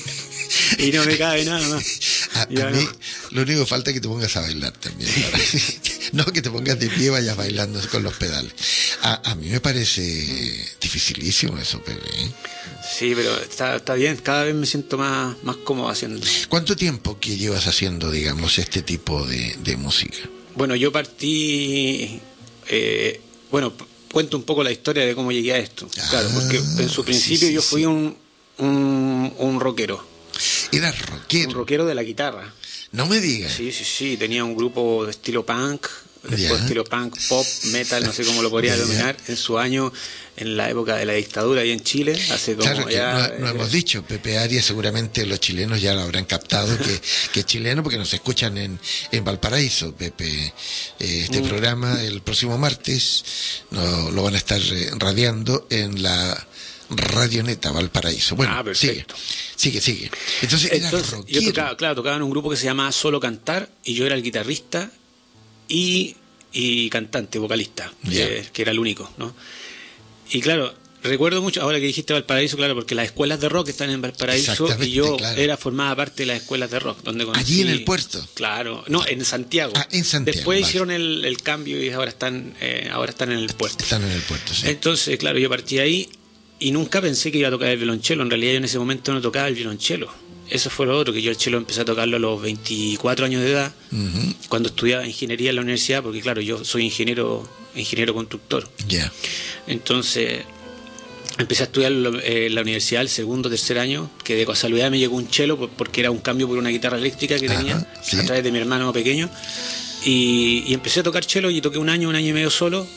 y no me cabe nada más. A, a mí no. Lo único que falta es que te pongas a bailar también. No que te pongas de pie y vayas bailando con los pedales. A, a mí me parece dificilísimo eso, Pepe, ¿eh? Sí, pero está, está bien, cada vez me siento más, más cómodo haciendo. ¿Cuánto tiempo que llevas haciendo, digamos, este tipo de, de música? Bueno, yo partí... Eh, bueno, cuento un poco la historia de cómo llegué a esto. Ah, claro, porque en su principio sí, sí, yo fui sí. un, un un rockero. ¿Eras rockero? Un rockero de la guitarra. No me digas. Sí, sí, sí. Tenía un grupo de estilo punk, después yeah. estilo punk, pop, metal, no sé cómo lo podría yeah. denominar, en su año, en la época de la dictadura ahí en Chile, hace como claro que ya... no, no eh, hemos dicho, Pepe Arias, seguramente los chilenos ya lo habrán captado, que, que es chileno, porque nos escuchan en, en Valparaíso, Pepe. Eh, este mm. programa, el próximo martes, no, lo van a estar radiando en la... Radioneta Valparaíso. Bueno, ah, sigue, sigue, sigue. Entonces, Entonces yo tocaba, claro, tocaba en un grupo que se llamaba Solo Cantar y yo era el guitarrista y, y cantante, vocalista, yeah. eh, que era el único, ¿no? Y claro, recuerdo mucho, ahora que dijiste Valparaíso, claro, porque las escuelas de rock están en Valparaíso y yo claro. era formada parte de las escuelas de rock. Donde conocí, allí en el puerto. Claro, no, en Santiago. Ah, en Santiago. Después vale. hicieron el, el cambio y ahora están, eh, ahora están en el puerto. Están en el puerto, sí. Entonces, claro, yo partí ahí. Y nunca pensé que iba a tocar el violonchelo. En realidad yo en ese momento no tocaba el violonchelo. Eso fue lo otro, que yo el cello empecé a tocarlo a los veinticuatro años de edad, uh-huh. cuando estudiaba ingeniería en la universidad, porque claro, yo soy ingeniero ingeniero constructor. Yeah. Entonces empecé a estudiar en la universidad el segundo o tercer año, que de casualidad me llegó un cello porque era un cambio por una guitarra eléctrica que tenía, uh-huh. sí. a través de mi hermano pequeño. Y, y empecé a tocar cello y toqué un año, un año y medio solo.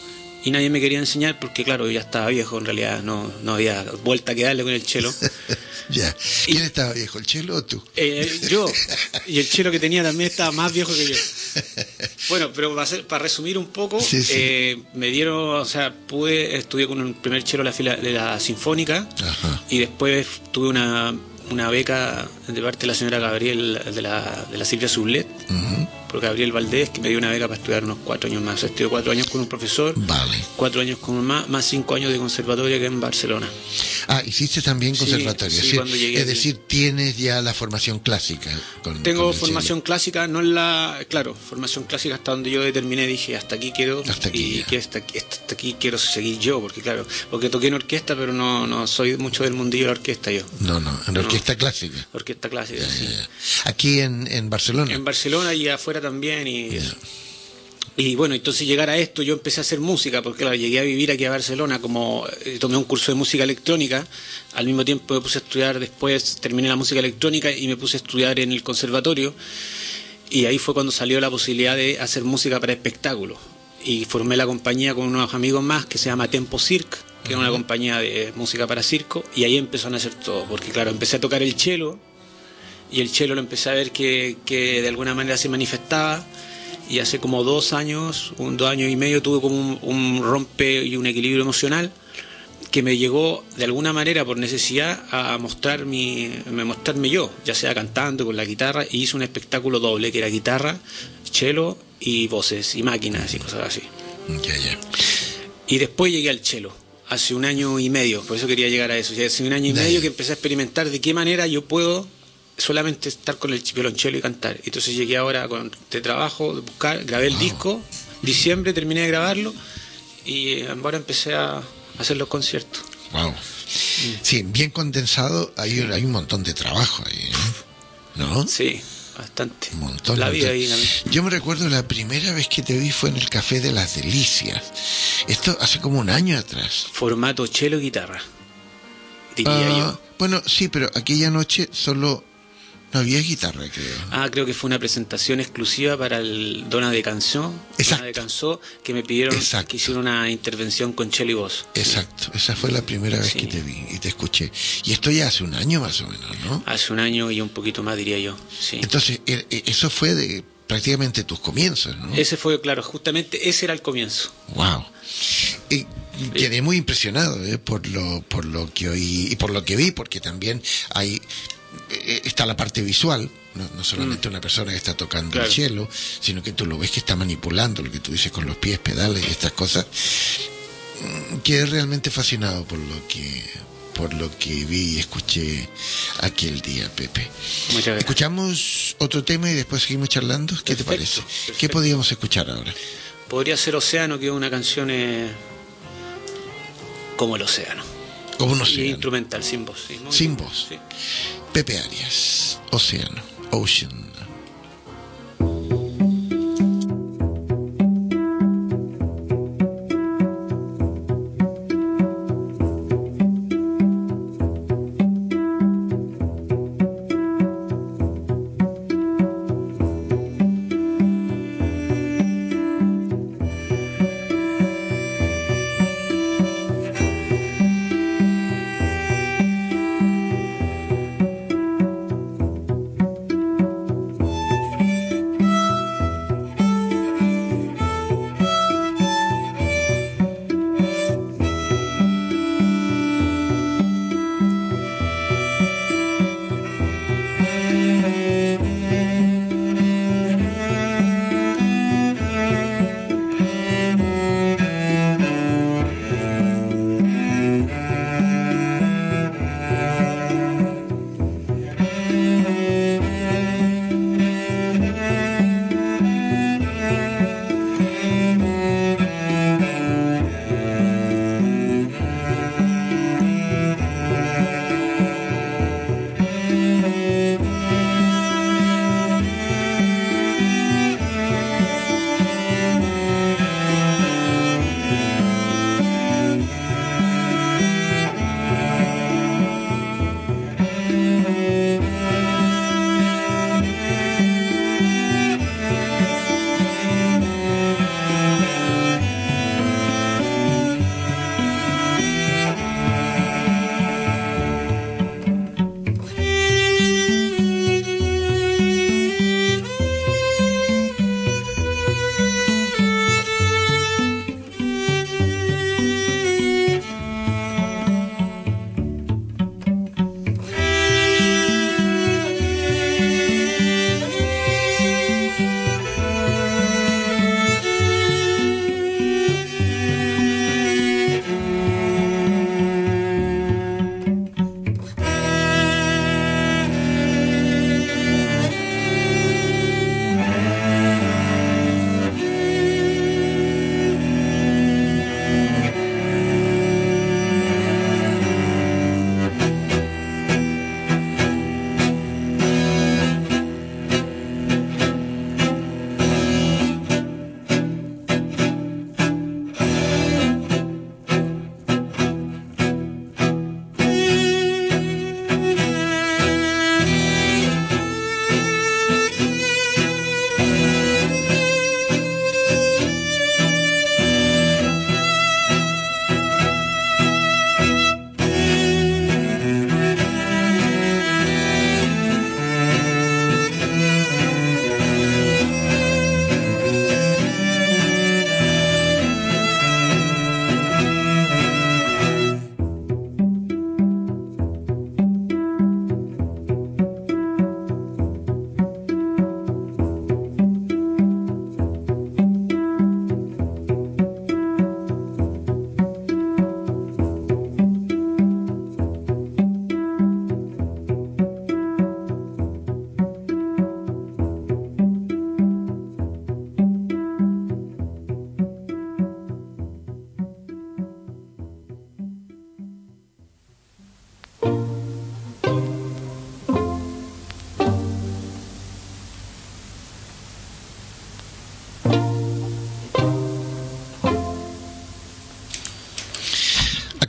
y nadie me quería enseñar porque, claro, yo ya estaba viejo, en realidad no, no había vuelta que darle con el chelo. Ya. ¿Quién y, estaba viejo, el chelo o tú? Eh, yo. Y el chelo que tenía también estaba más viejo que yo. Bueno, pero para, hacer, para resumir un poco, sí, sí. Eh, me dieron, o sea, pude, estudié con el primer chelo de la, fila, de la Sinfónica. Ajá. Y después tuve una, una beca de parte de la señora Gabriel, de la, de la Silvia Sublet. Uh-huh. Por Gabriel Valdés, que me dio una beca para estudiar unos cuatro años más. O sea, estudié cuatro años con un profesor, vale. cuatro años con un más, más cinco años de conservatorio que en Barcelona. Ah, hiciste también conservatorio. Sí, sí, cuando llegué es decir, tienes ya la formación clásica. Con, Tengo con formación chelo. clásica, no en la, claro, formación clásica hasta donde yo determiné, dije hasta aquí quiero, hasta aquí, y que hasta, aquí, hasta aquí quiero seguir yo, porque claro, porque toqué en orquesta, pero no, no soy mucho del mundillo de la orquesta yo. No, no, en orquesta no, clásica. Orquesta clásica, ya, sí. Ya. Aquí en, en Barcelona. En Barcelona y afuera también y. Ya. Y bueno, entonces llegar a esto, yo empecé a hacer música, porque claro, llegué a vivir aquí a Barcelona, como eh, tomé un curso de música electrónica, al mismo tiempo me puse a estudiar, después terminé la música electrónica y me puse a estudiar en el conservatorio, y ahí fue cuando salió la posibilidad de hacer música para espectáculos, y formé la compañía con unos amigos más que se llama Tempo Cirque, que es una compañía de música para circo, y ahí empezó a nacer todo, porque claro, empecé a tocar el chelo, y el chelo lo empecé a ver que, que de alguna manera se manifestaba. Y hace como dos años, un dos años y medio, tuve como un, un rompe y un equilibrio emocional que me llegó de alguna manera por necesidad a mostrar mi, a mostrarme yo, ya sea cantando con la guitarra, y hice un espectáculo doble que era guitarra, cello y voces y máquinas y cosas así. Ya, ya. Y después llegué al cello, hace un año y medio, por eso quería llegar a eso, ya hace un año y medio que empecé a experimentar de qué manera yo puedo solamente estar con el violonchelo y cantar. Entonces llegué ahora con de trabajo, de buscar, grabé el wow. disco, diciembre terminé de grabarlo y ahora empecé a hacer los conciertos. Wow. Mm. Sí, bien condensado, hay, hay un montón de trabajo ahí, ¿no? Sí, bastante. Un montón. La vida montón. ahí. Yo me recuerdo la primera vez que te vi fue en el Café de las Delicias. Esto hace como un año atrás. Formato cello y guitarra, diría uh, yo. Bueno, sí, pero aquella noche solo no había guitarra, creo. Ah, creo que fue una presentación exclusiva para el Dona de Canción. Exacto. Dona de Canción, que me pidieron Exacto. que hiciera una intervención con cello y voz. Exacto, sí. Esa fue la primera vez sí. que te vi y te escuché. Y esto ya hace un año más o menos, ¿no? Hace un año y un poquito más, diría yo, sí. Entonces, eso fue de prácticamente tus comienzos, ¿no? Ese fue, claro, justamente ese era el comienzo. Wow. Y quedé muy impresionado ¿eh? por lo por lo que oí y por lo que vi, porque también hay está la parte visual, no, no solamente mm. una persona que está tocando claro. el cello, sino que tú lo ves que está manipulando lo que tú dices con los pies, pedales y estas cosas. Quedé realmente fascinado por lo que por lo que vi y escuché aquel día, Pepe. Muchas gracias. Escuchamos otro tema y después seguimos charlando. ¿Qué perfecto, te parece? Perfecto. ¿Qué podríamos escuchar ahora? Podría ser Océano, que es una canción eh, como el océano. Como un océano. Y instrumental, sin voz. Sí, sin voz. Sí. Pepe Arias, Océano, Ocean.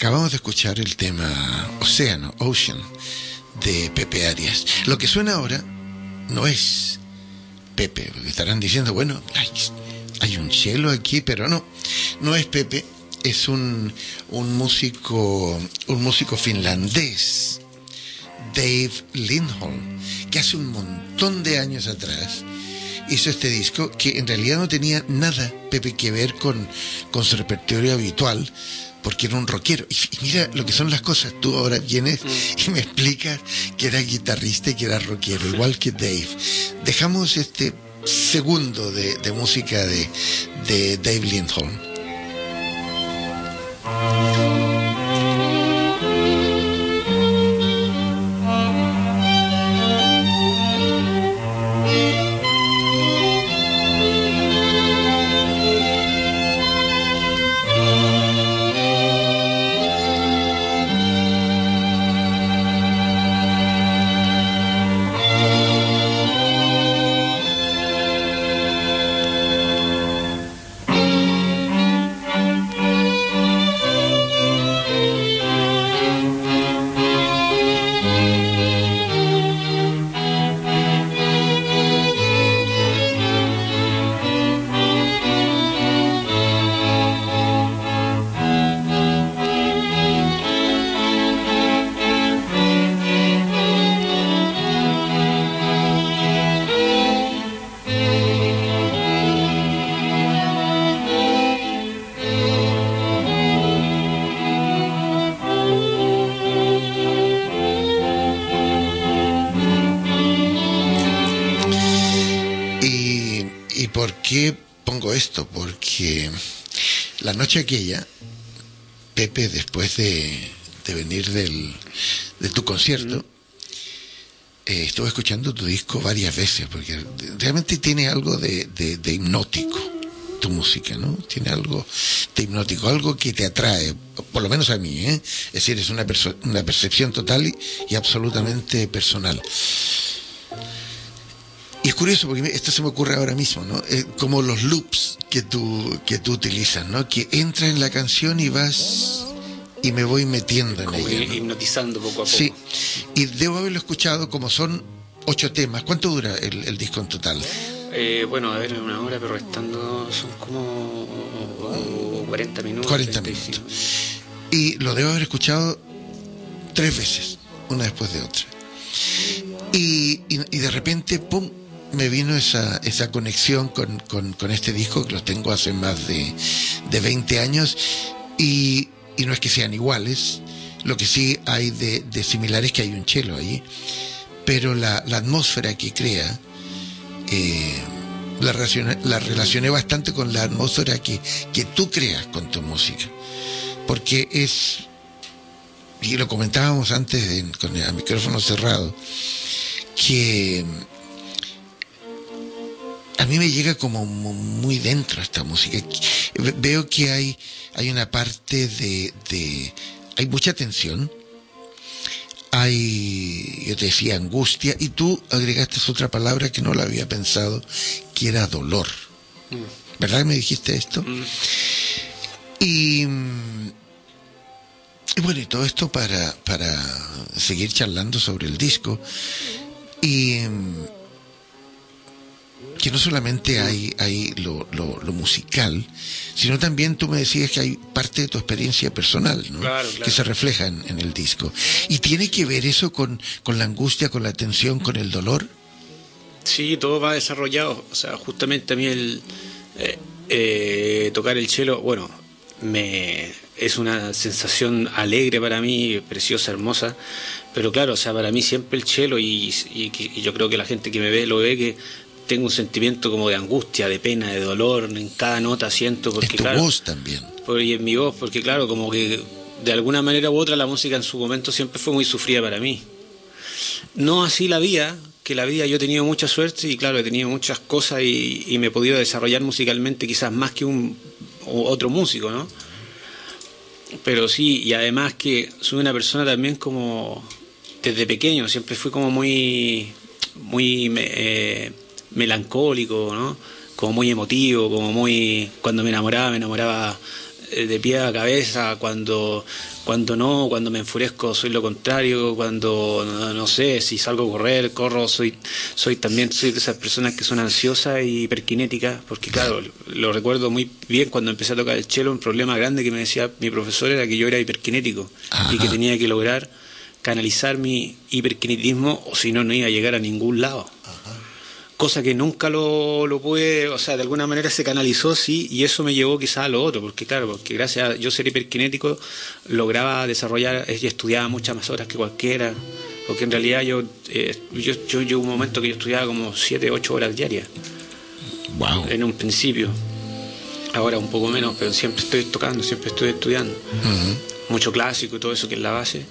Acabamos de escuchar el tema Océano, Ocean, de Pepe Arias. Lo que suena ahora no es Pepe, porque estarán diciendo, bueno, hay, hay un cello aquí, pero no, no es Pepe, es un, un músico, un músico finlandés, Dave Lindholm, que hace un montón de años atrás hizo este disco que en realidad no tenía nada, Pepe, que ver con, con su repertorio habitual, porque era un rockero. Y, y mira lo que son las cosas. Tú ahora vienes y me explicas que era guitarrista y que era rockero, igual que Dave. Dejamos este segundo de, de música de, de Dave Lindholm. Esto porque la noche aquella, Pepe, después de, de venir del, de tu concierto, mm. eh, estuve escuchando tu disco varias veces, porque realmente tiene algo de, de, de hipnótico tu música, ¿no? Tiene algo de hipnótico, algo que te atrae, por lo menos a mí, ¿eh? Es decir, es una, perso- una percepción total y, y absolutamente personal. Y es curioso porque esto se me ocurre ahora mismo, ¿no? Eh, como los loops que tú, que tú utilizas, ¿no? Que entra en la canción y vas y me voy metiendo en como ella, ¿no? Hipnotizando poco a poco. Sí, y debo haberlo escuchado, como son ocho temas. ¿Cuánto dura el, el disco en total? Eh, bueno, a ver, una hora, pero restando son como cuarenta minutos. cuarenta minutos. Y lo debo haber escuchado tres veces, una después de otra. Y, y, y de repente, pum, me vino esa, esa conexión con, con, con este disco, que lo tengo hace más de, de veinte años, y, y no es que sean iguales, lo que sí hay de, de similares, que hay un cello ahí, pero la, la atmósfera que crea, eh, la, relacioné, la relacioné bastante con la atmósfera que, que tú creas con tu música, porque es, y lo comentábamos antes de, con el micrófono cerrado, que a mí me llega como muy dentro esta música. Veo que hay, hay una parte de, de... hay mucha tensión, hay, yo te decía, angustia, y tú agregaste otra palabra que no la había pensado, que era dolor. ¿Verdad que me dijiste esto? Mm. Y, y bueno, y todo esto para, para seguir charlando sobre el disco. Y que no solamente hay, hay lo, lo, lo musical, sino también tú me decías que hay parte de tu experiencia personal, ¿no? Claro, claro. Que se refleja en, en el disco. ¿Y tiene que ver eso con, con la angustia, con la tensión, con el dolor? Sí, todo va desarrollado. O sea, justamente a mí el eh, eh, tocar el cello, bueno, me es una sensación alegre para mí, preciosa, hermosa. Pero claro, o sea, para mí siempre el cello, y, y, y yo creo que la gente que me ve lo ve, que tengo un sentimiento como de angustia, de pena, de dolor en cada nota siento, porque en tu claro, voz también. Y en mi voz, porque claro, como que de alguna manera u otra la música en su momento siempre fue muy sufrida para mí. No así la vida, que la vida yo he tenido mucha suerte y claro, he tenido muchas cosas y, y me he podido desarrollar musicalmente quizás más que un otro músico, ¿no? Pero sí, y además que soy una persona también como desde pequeño, siempre fui como muy muy eh, melancólico, ¿no? Como muy emotivo, como muy, cuando me enamoraba, me enamoraba de pie a cabeza, cuando cuando no, cuando me enfurezco soy lo contrario, cuando no, no sé, si salgo a correr, corro, soy soy también soy de esas personas que son ansiosas y hiperkinéticas, porque claro, lo recuerdo muy bien cuando empecé a tocar el cello, un problema grande que me decía mi profesor era que yo era hiperkinético. Ajá. Y que tenía que lograr canalizar mi hiperkinetismo o si no, no iba a llegar a ningún lado. Ajá. Cosa que nunca lo, lo pude, o sea, de alguna manera se canalizó, sí, y eso me llevó quizás a lo otro, porque claro, porque gracias a yo ser hiperkinético lograba desarrollar y estudiaba muchas más horas que cualquiera, porque en realidad yo, eh, yo, yo, yo un momento que yo estudiaba como siete, ocho horas diarias. Wow. En un principio. Ahora un poco menos, pero siempre estoy tocando, siempre estoy estudiando. Uh-huh. Mucho clásico y todo eso que es la base.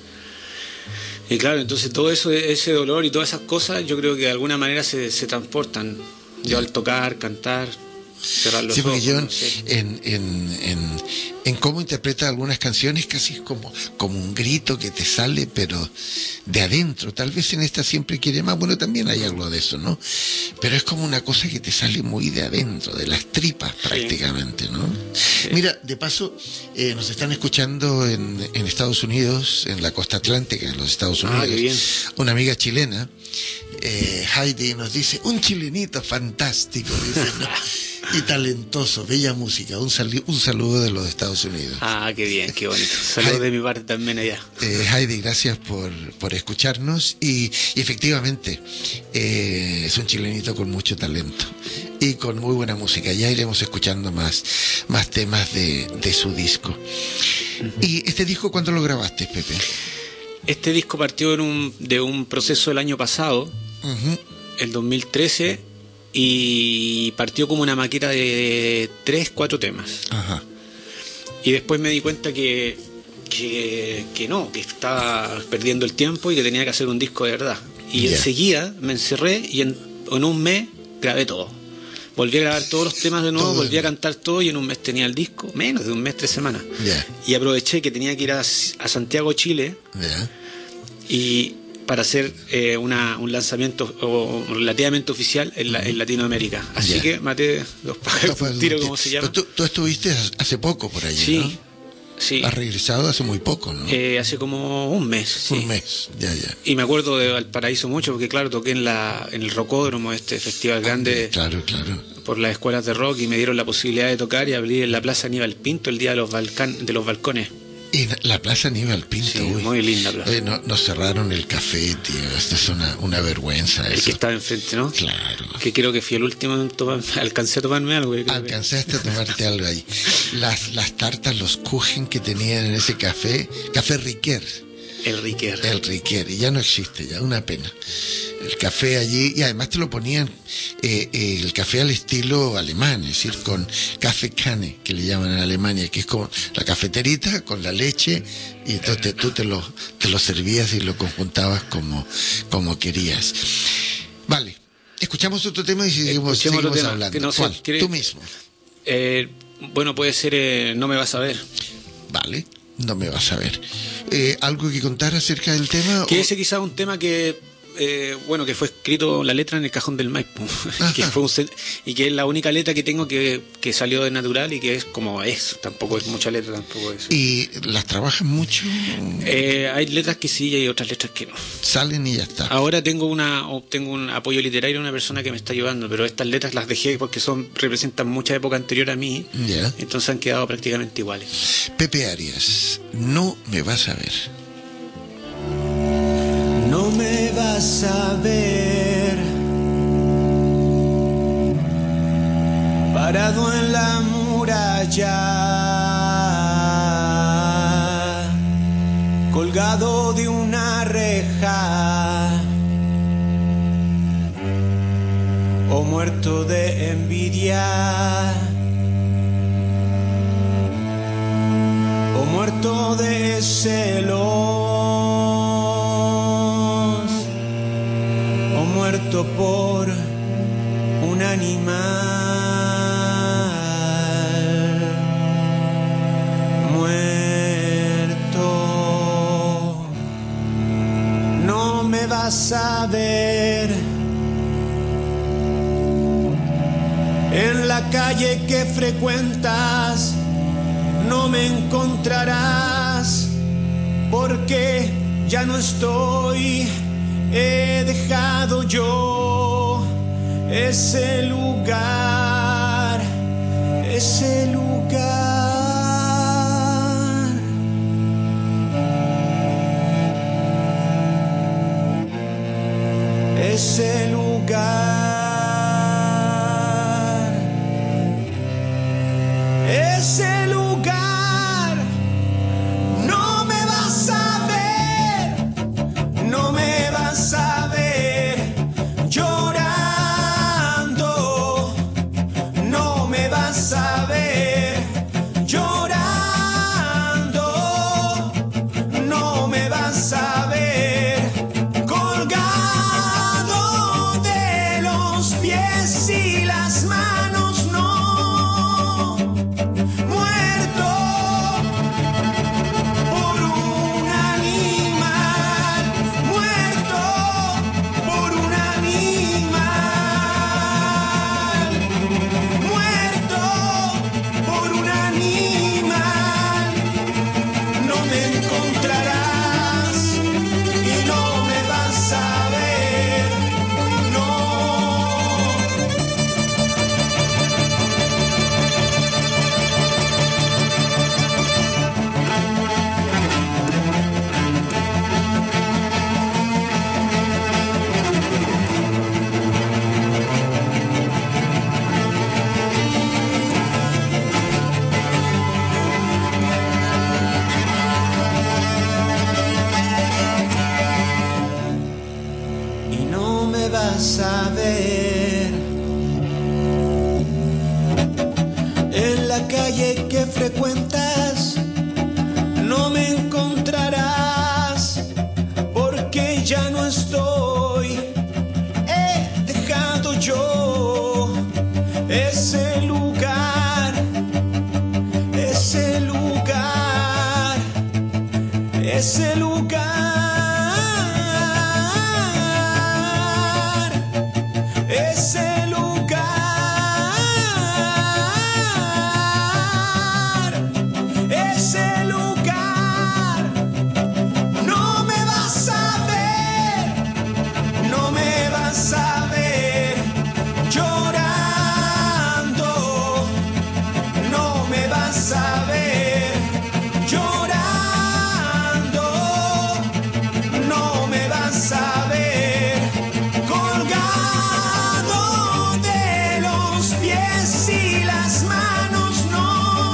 Y claro, entonces todo eso, ese dolor y todas esas cosas, yo creo que de alguna manera se, se transportan. Yo al tocar, cantar, cerrar los sí, porque ojos. yo No sé. en, en, en, en cómo interpreta algunas canciones casi es como, como un grito que te sale, pero de adentro. Tal vez en esta siempre quiere más, bueno, también hay algo de eso, ¿no? Pero es como una cosa que te sale muy de adentro, de las tripas prácticamente, ¿no? Sí. Mira, de paso, eh, nos están escuchando en, en Estados Unidos, en la costa atlántica de los Estados Unidos. Ah, qué bien. Una amiga chilena, eh, Heidi, nos dice, un chilenito fantástico, dice, ¿no? Y talentoso, bella música. Un, sali- un saludo de los Estados Unidos. Ah, qué bien, qué bonito. Saludos de mi parte también allá. Eh, Heidi, gracias por, por escucharnos. Y, y efectivamente, eh, es un chilenito con mucho talento y con muy buena música. Ya iremos escuchando más, más temas de, de su disco. Uh-huh. ¿Y este disco cuándo lo grabaste, Pepe? Este disco partió en un, de un proceso el año pasado, uh-huh. el dos mil trece. Y partió como una maqueta de tres, cuatro temas. Ajá. Y después me di cuenta que, que, que no, que estaba perdiendo el tiempo y que tenía que hacer un disco de verdad. Y yeah. enseguida me encerré y en, en un mes grabé todo. Volví a grabar todos los temas de nuevo, todo volví a cantar todo y en un mes tenía el disco, menos de un mes, tres semanas. Yeah. Y aproveché que tenía que ir a, a Santiago, Chile. Yeah. Y para hacer eh, una, un lanzamiento o, relativamente oficial en, la, en Latinoamérica. Así yeah. que maté dos pájaros de un tiro, como se llama. Pero tú, tú estuviste hace poco por allí, sí, ¿no? Sí. Has regresado hace muy poco, ¿no? Eh, hace como un mes. Sí. Un mes, ya, ya. Y me acuerdo de Valparaíso mucho, porque claro, toqué en la en el Rocódromo, este festival grande. Claro, claro. Por las escuelas de rock, y me dieron la posibilidad de tocar y abrir en la Plaza Aníbal Pinto el día de los, Balcan, de los balcones. Y la Plaza Aníbal Pinto, sí, uy. Muy linda plaza. Eh, no, nos cerraron el café, tío. Esto es una, una vergüenza. El eso. que estaba enfrente, ¿no? Claro. Que creo que fui el último en tomarme, alcancé a tomarme algo. Alcanzaste que... a tomarte algo ahí. Las, las tartas, los kuchen que tenían en ese café, Café Riquer. El Riquer. El Riquer, y ya no existe, ya una pena. El café allí, y además te lo ponían eh, eh, el café al estilo alemán, es decir, con Kaffeekanne, que le llaman en Alemania, que es como la cafeterita con la leche, y entonces te, tú te lo, te lo servías y lo conjuntabas como, como querías. Vale, escuchamos otro tema y seguimos, seguimos tema, hablando. No sé, ¿cuál? ¿quiere... Tú mismo. Eh, bueno, puede ser eh, No me vas a ver. Vale, No me vas a ver. Eh, ¿Algo que contar acerca del tema? Que o... ese quizá un tema que... Eh, bueno, que fue escrito la letra en el cajón del Maipo. que fue un, y que es la única letra que tengo que, que salió de natural y que es como es, tampoco es mucha letra, tampoco es. ¿Y las trabajan mucho? Eh, hay letras que sí y hay otras letras que no. Salen y ya está. Ahora tengo una tengo un apoyo literario de una persona que me está ayudando, pero estas letras las dejé porque son representan mucha época anterior a mí, yeah. Entonces han quedado prácticamente iguales. Pepe Arias, No me vas a ver. No me vas a ver parado en la muralla, colgado de una reja, o muerto de envidia, o muerto de celos, muerto por un animal, muerto. No me vas a ver en la calle que frecuentas, no me encontrarás, porque ya no estoy. He dejado yo ese lugar, ese lugar. Ese lugar. Ese lugar. No me vas a ver, no me vas a ver llorando, no me vas a ver llorando, no me vas a ver colgado de los pies y las manos, no, muerto por un animal, muerto por un animal, muerto por un animal. No me encontrarás y no me vas a ver, no. Y no me vas a ver en la calle que frecuentas, no me encontrarás, porque ya no estoy. He dejado yo ese lugar, ese lugar, ese lugar, ese lugar, ese lugar. No me vas a ver, no me vas a ver llorando, no me vas a ver llorando, no me vas a ver colgado de los pies y las manos, no.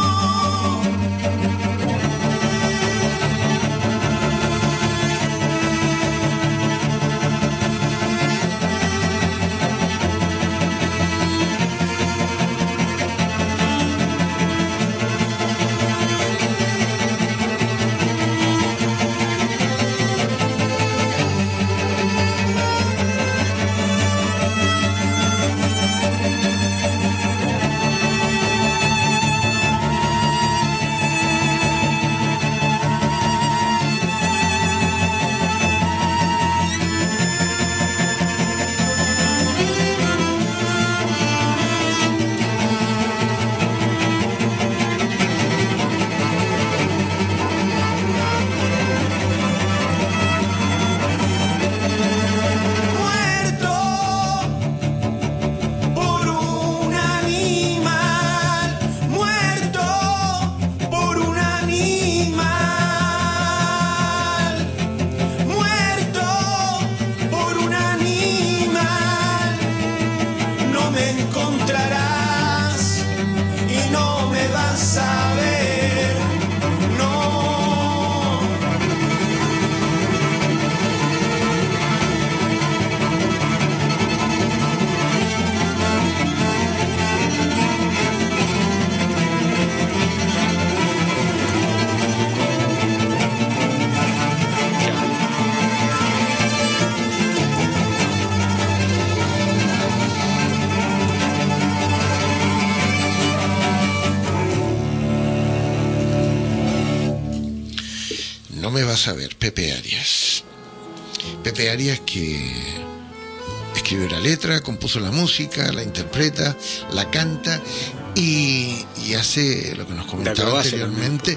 Muerto por un animal, muerto por un animal, muerto por un animal. No me encontrarás y no me vas a ver, no. No me vas a ver, Pepe Arias. Pepe Arias, que escribió la letra, compuso la música, la interpreta, la canta y, y hace lo que nos comentaba anteriormente.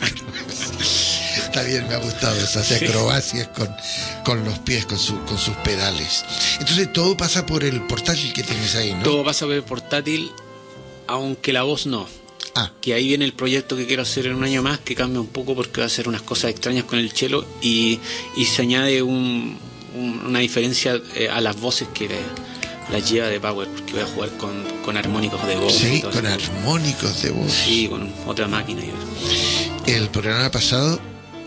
Está bien, me ha gustado eso, hace sí. acrobacias con, con los pies, con, su, con sus pedales. Entonces todo pasa por el portátil que tienes ahí, ¿no? Todo pasa por el portátil, aunque la voz no. Ah. Que ahí viene el proyecto que quiero hacer en un año más, que cambia un poco porque va a hacer unas cosas extrañas con el cello y, y se añade un, un, una diferencia eh, a las voces que le, las lleva de Power, porque voy a jugar con, con armónicos de voz. Sí, con armónicos de voz. Sí, con otra máquina. Y otra. El programa pasado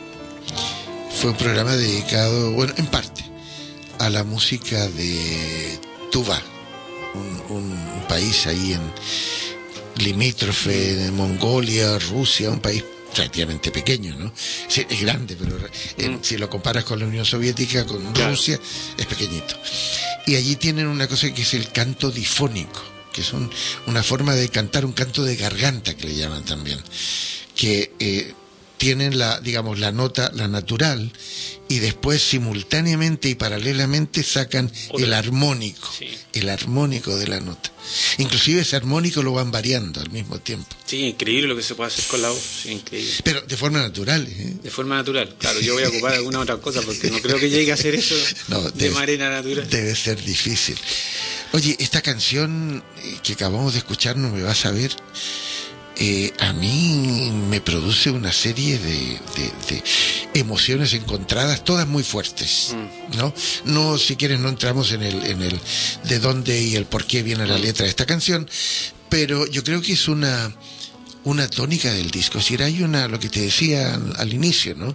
fue un programa dedicado, bueno, en parte, a la música de Tuvá, un, un, un país ahí en limítrofe de Mongolia, Rusia, un país relativamente pequeño, ¿no? Sí, es grande, pero eh, mm. si lo comparas con la Unión Soviética, con claro. Rusia, es pequeñito. Y allí tienen una cosa que es el canto difónico, que es un, una forma de cantar, un canto de garganta que le llaman también, que eh, tienen la, digamos, la nota, la natural, y después simultáneamente y paralelamente sacan Otra. el armónico, sí. el armónico de la nota. Inclusive ese armónico lo van variando al mismo tiempo. Sí, increíble lo que se puede hacer con la voz, sí, increíble. Pero de forma natural, ¿eh? De forma natural, claro, yo voy a ocupar alguna otra cosa porque no creo que llegue a hacer eso no, de debe, manera natural. Debe ser difícil. Oye, esta canción que acabamos de escuchar, No me vas a ver, eh, a mí me produce una serie de, de, de emociones encontradas, todas muy fuertes, mm. ¿no? No, si quieres, no entramos en el, en el de dónde y el por qué viene la letra de esta canción, pero yo creo que es una una tónica del disco. Es decir, hay una, lo que te decía al, al inicio, ¿no?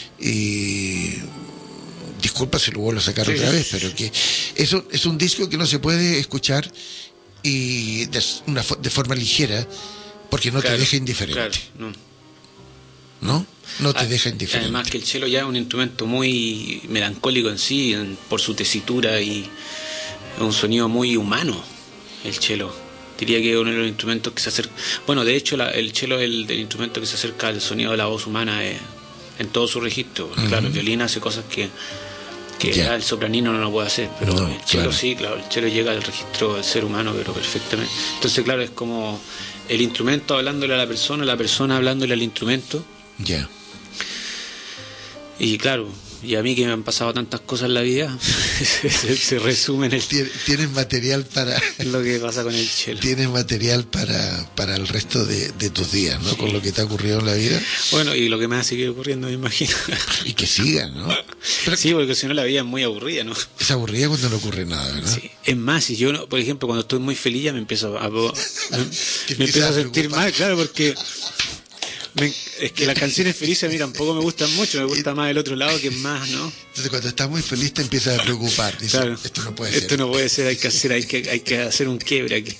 Y disculpa si lo vuelvo a sacar sí. otra vez, pero que eso es un disco que no se puede escuchar y de, una, de forma ligera, porque no claro, te deja indiferente. Claro, no. ¿No? No te deja indiferente. Además que el cello ya es un instrumento muy melancólico en sí, en, por su tesitura, y es un sonido muy humano, el cello. Diría que es uno de los instrumentos que se acerca... Bueno, de hecho, la, el cello es el, el instrumento que se acerca al sonido de la voz humana eh, en todo su registro. Uh-huh. Claro, el violín hace cosas que, que yeah. el sopranino no lo puede hacer, pero no, el cello claro. sí, claro, el cello llega al registro del ser humano, pero perfectamente. Entonces, claro, es como el instrumento hablándole a la persona, la persona hablándole al instrumento. Ya. Yeah. Y claro, y a mí que me han pasado tantas cosas en la vida, se, se resume en el... Tienes material para... lo que pasa con el cello. Tienes material para, para el resto de, de tus días, ¿no? Sí. Con lo que te ha ocurrido en la vida. Bueno, y lo que me va a seguir ocurriendo, me imagino. Y que siga, ¿no? Pero sí, porque si no la vida es muy aburrida, ¿no? Es aburrida cuando no ocurre nada, ¿verdad? Sí. Es más, si yo, por ejemplo, cuando estoy muy feliz ya me empiezo a... me, me empiezo a sentir mal, claro, porque... Me, es que las canciones felices a mí tampoco me gustan mucho, me gusta más el otro lado, que es más, ¿no? Entonces cuando estás muy feliz te empiezas a preocupar, dices, claro, esto no puede ser. Esto no puede ser, hay que hacer, hay que, hay que hacer un quiebre aquí.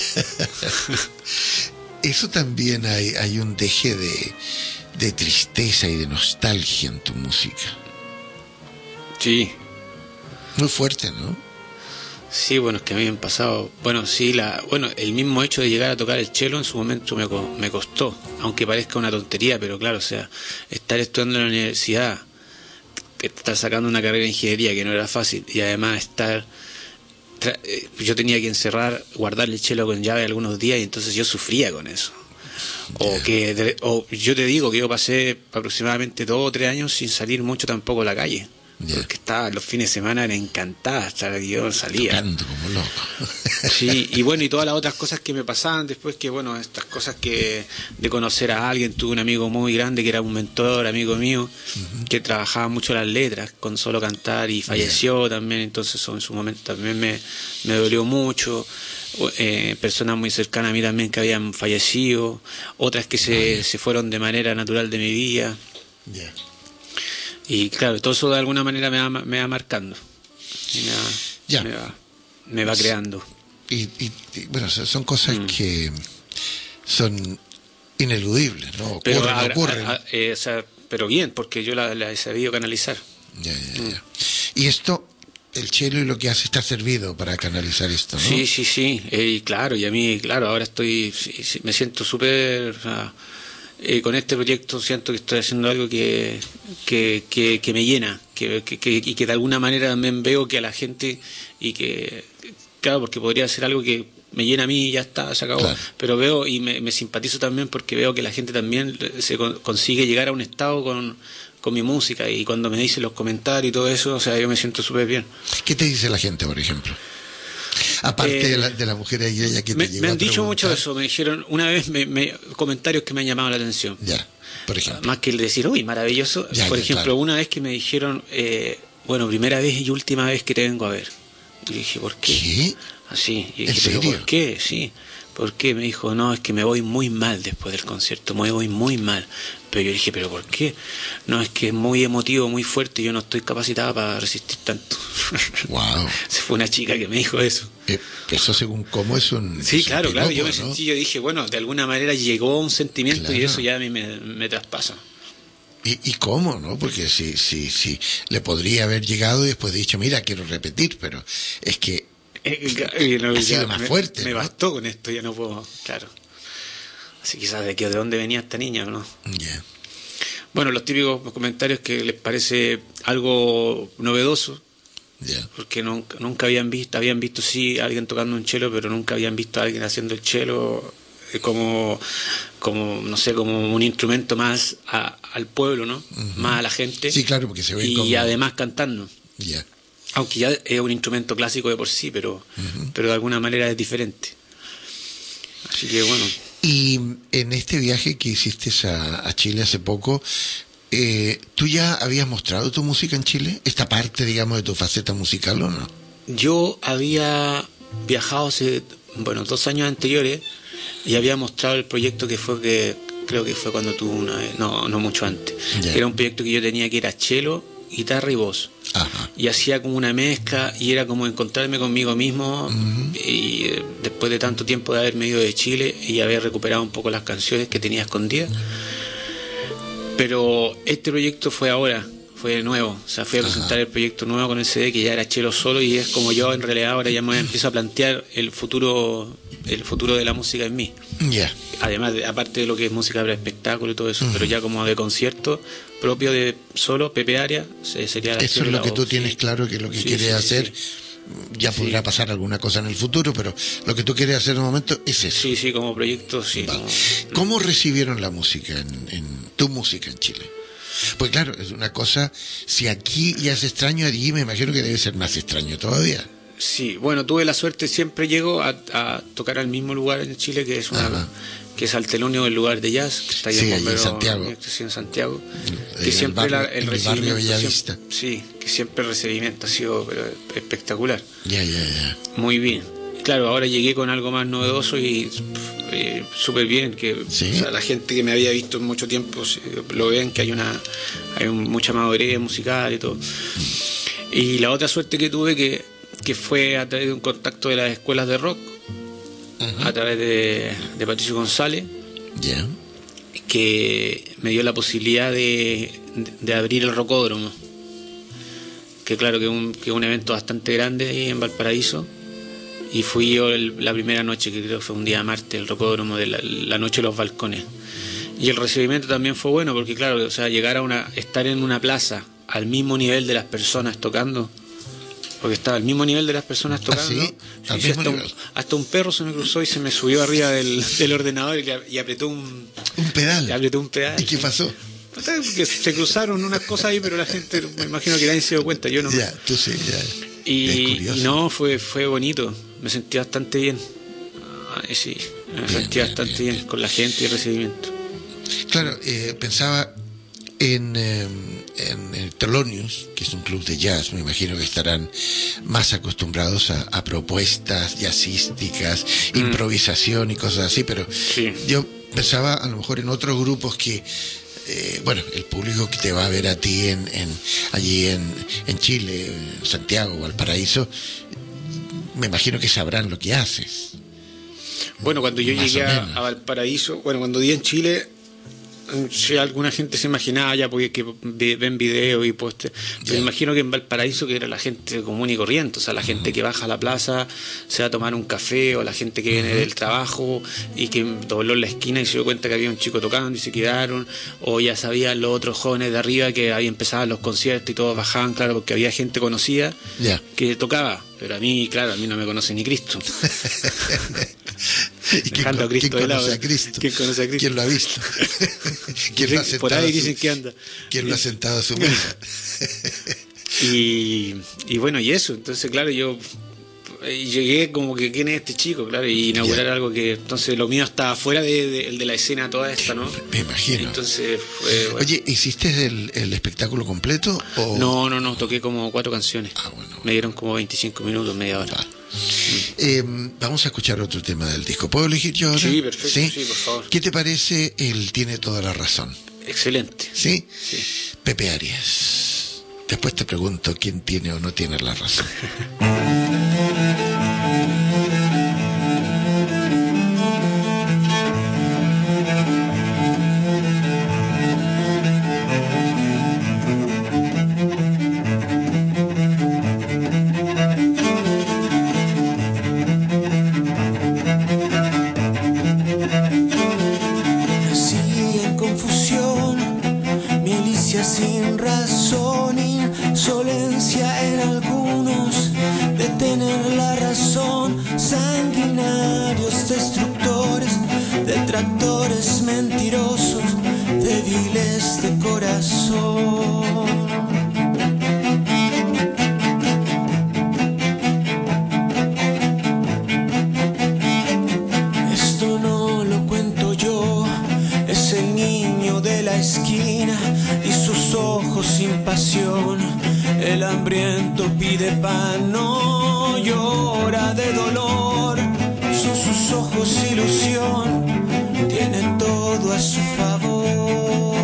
Eso también hay, hay un deje de, de tristeza y de nostalgia en tu música. Sí. Muy fuerte, ¿no? Sí, bueno, es que a mí me han pasado, bueno, sí, la, bueno, el mismo hecho de llegar a tocar el cello en su momento me, me costó, aunque parezca una tontería, pero claro, o sea, estar estudiando en la universidad, estar sacando una carrera de ingeniería que no era fácil, y además estar, tra, eh, yo tenía que encerrar, guardar el cello con llave algunos días, y entonces yo sufría con eso. O que, o yo te digo que yo pasé aproximadamente dos o tres años sin salir mucho tampoco a la calle. Yeah. Porque estaba los fines de semana, era encantada hasta que yo salía tocando como loco. Sí, y bueno, y todas las otras cosas que me pasaban después, que bueno, estas cosas que de conocer a alguien. Tuve un amigo muy grande que era un mentor, amigo mío, uh-huh. que trabajaba mucho las letras con solo cantar, y falleció yeah. también, entonces eso en su momento también me, me dolió mucho. Eh, personas muy cercanas a mí también que habían fallecido, otras que se, yeah. se fueron de manera natural de mi vida. Yeah. Y claro, todo eso de alguna manera me va, me va marcando, y me, va, ya. me, va, me va creando. Y, y, y bueno, son cosas mm. que son ineludibles, ¿no? Ocurren, pero, a, ocurren. A, a, eh, o sea, pero bien, porque yo la, la he sabido canalizar. Ya, ya, mm. ya. Y esto, el cello y lo que hace está servido para canalizar esto, ¿no? Sí, sí, sí, eh, y claro, y a mí, claro, ahora estoy, sí, sí, me siento súper... Uh, eh, con este proyecto siento que estoy haciendo algo que, que, que, que me llena, que, que, que, y que de alguna manera también veo que a la gente, y que, claro, porque podría ser algo que me llena a mí y ya está, se acabó, claro. Pero veo y me, me simpatizo también porque veo que la gente también se con, consigue llegar a un estado con, con mi música, y cuando me dicen los comentarios y todo eso, o sea, yo me siento súper bien. ¿Qué te dice la gente, por ejemplo? Aparte eh, de, la, de la mujer de ella que te me, llegó me han a dicho preguntar. Mucho eso, me dijeron una vez me, me, comentarios que me han llamado la atención. Ya, por ejemplo. Más que el decir, uy, maravilloso. Ya, por ya, ejemplo, claro. Una vez que me dijeron, eh, bueno, primera vez y última vez que te vengo a ver. Y dije, ¿por qué? ¿Qué? Así. Y ¿En dije, serio? ¿por qué? Sí. ¿Por qué? Me dijo, no, es que me voy muy mal después del concierto, me voy muy mal. Pero yo dije, ¿pero por qué? No, es que es muy emotivo, muy fuerte, y yo no estoy capacitada para resistir tanto. Wow. Fue una chica que me dijo eso. Eh, eso según cómo es un... Sí, es un claro, piropo, claro, yo me ¿no? sentí, yo dije, bueno, de alguna manera llegó un sentimiento, claro. Y eso ya a mí me, me traspasa. ¿Y, ¿Y cómo, no? Porque sí, sí, sí, le podría haber llegado y después dicho, mira, quiero repetir, pero es que Eh, no, ha sido más me, fuerte. Me ¿no? bastó con esto, ya no puedo, claro. Así quizás de que de dónde venía esta niña, ¿no? Yeah. Bueno, los típicos comentarios que les parece algo novedoso, Yeah. porque nunca, nunca habían visto, habían visto sí a alguien tocando un cello, pero nunca habían visto a alguien haciendo el cello como, como no sé, como un instrumento más a, al pueblo, ¿no? Uh-huh. Más a la gente. Sí, claro, porque se ve y como... además cantando. Ya. Yeah. Aunque ya es un instrumento clásico de por sí, pero, uh-huh. pero de alguna manera es diferente. Así que bueno. Y en este viaje que hiciste a, a Chile hace poco, eh, ¿tú ya habías mostrado tu música en Chile? ¿Esta parte, digamos, de tu faceta musical o no? Yo había viajado hace, bueno, dos años anteriores y había mostrado el proyecto que fue que, creo que fue cuando tuve una vez, no, no mucho antes. Yeah. Era un proyecto que yo tenía que era cello, guitarra y voz. Ajá. Y hacía como una mezcla y era como encontrarme conmigo mismo. Uh-huh. Y eh, después de tanto tiempo de haberme ido de Chile y haber recuperado un poco las canciones que tenía escondidas, pero este proyecto fue ahora, fue nuevo, o sea, fui a presentar Ajá. el proyecto nuevo con el C D que ya era cello solo, y es como yo en realidad ahora ya me empiezo a plantear el futuro el futuro de la música en mí. Yeah. Además, de, aparte de lo que es música para espectáculo y todo eso, uh-huh. pero ya como de concierto propio de solo Pepe Arias, sería la eso es lo que tú tienes sí. claro que es lo que sí, quieres sí, hacer. Sí. Ya podrá sí. pasar alguna cosa en el futuro, pero lo que tú quieres hacer en un momento es eso. Sí, sí, como proyecto, sí. Vale. Como... ¿Cómo recibieron la música, en, en tu música en Chile? Pues claro, es una cosa, si aquí ya es extraño, allí me imagino que debe ser más extraño todavía. Sí, bueno, tuve la suerte, siempre llego a, a tocar al mismo lugar en Chile, que es una... Ajá. que es al telonio del lugar de jazz, que está allá sí, en, Bombero, en Santiago. Sí, en Santiago. En que siempre el barrio, la, el en recibimiento. El barrio Bellavista. Siempre, sí, que siempre el recibimiento ha sido pero, espectacular. Ya, ya, ya. Muy bien. Claro, ahora llegué con algo más novedoso y eh, súper bien, que ¿sí? O sea, la gente que me había visto en mucho tiempo lo ven, que hay una hay un, mucha madurez musical y todo. Y la otra suerte que tuve que, que fue a través de un contacto de las escuelas de rock, uh-huh. a través de, de Patricio González, yeah. que me dio la posibilidad de, de, de abrir el Rocódromo, que claro que es un, que un evento bastante grande ahí en Valparaíso. Y fui yo el, la primera noche, que creo que fue un día martes, el Rocódromo de la, la noche de los balcones. Y el recibimiento también fue bueno, porque claro, o sea, llegar a una, estar en una plaza al mismo nivel de las personas tocando, porque estaba al mismo nivel de las personas tocando. ¿Ah, sí? Sí, sí, hasta, un, hasta un perro se me cruzó y se me subió arriba del, del ordenador y, le, y apretó un, un pedal. Le apretó un pedal. ¿Y qué pasó? Porque se cruzaron unas cosas ahí, pero la gente, me imagino que nadie se dio cuenta, yo no. Ya, tú sí, ya. Y, y no, fue fue bonito, me sentí bastante bien. Ay, sí, me bien, sentí bien, bastante bien, bien, bien con la gente y el recibimiento. Claro, eh, pensaba en, eh, en el Thelonious, que es un club de jazz, me imagino que estarán más acostumbrados a, a propuestas jazzísticas, mm. improvisación y cosas así, pero sí. yo pensaba a lo mejor en otros grupos que Eh, bueno, el público que te va a ver a ti en, en allí en, en Chile, en Santiago, Valparaíso, me imagino que sabrán lo que haces. Bueno, cuando yo Más llegué a, a Valparaíso, bueno, cuando di en Chile, si alguna gente se imaginaba ya porque que ven videos y postes, pero imagino que en Valparaíso que era la gente común y corriente, o sea, la uh-huh. gente que baja a la plaza, se va a tomar un café, o la gente que viene uh-huh. del trabajo y que dobló en la esquina y se dio cuenta que había un chico tocando y se quedaron, o ya sabían los otros jóvenes de arriba que ahí empezaban los conciertos y todos bajaban, claro, porque había gente conocida yeah. que tocaba, pero a mí, claro, a mí no me conoce ni Cristo. ¿Y quién, a Cristo ¿quién conoce a Cristo? ¿Quién conoce a Cristo? ¿Quién lo ha visto? ¿Quién lo ha sentado Por ahí su, dicen que anda. ¿Quién lo ha sentado a su mesa? y, y bueno, y eso, entonces claro, yo llegué como que quién es este chico, claro, y inaugurar yeah. algo que entonces lo mío estaba fuera de, de, de la escena toda esta, ¿no? Me imagino. Entonces fue, bueno. Oye, ¿hiciste el, el espectáculo completo? O... No, no, no, toqué como cuatro canciones. Ah, bueno. Me dieron como veinticinco minutos, media hora. Ah. Eh, vamos a escuchar otro tema del disco. ¿Puedo elegir yo ahora? Sí, perfecto, sí, sí por favor. ¿Qué te parece? Él tiene toda la razón. Excelente. ¿Sí? Sí. Pepe Arias. Después te pregunto quién tiene o no tiene la razón. Sin razón, insolencia en algunos de tener la razón, sanguinarios destructores, detractores mentirosos, débiles de corazón. Esto no lo cuento yo, es el niño de la esquina y sus ojos sin pasión. El hambriento pide pan, no llora de dolor. Son sus ojos ilusión, tiene todo a su favor.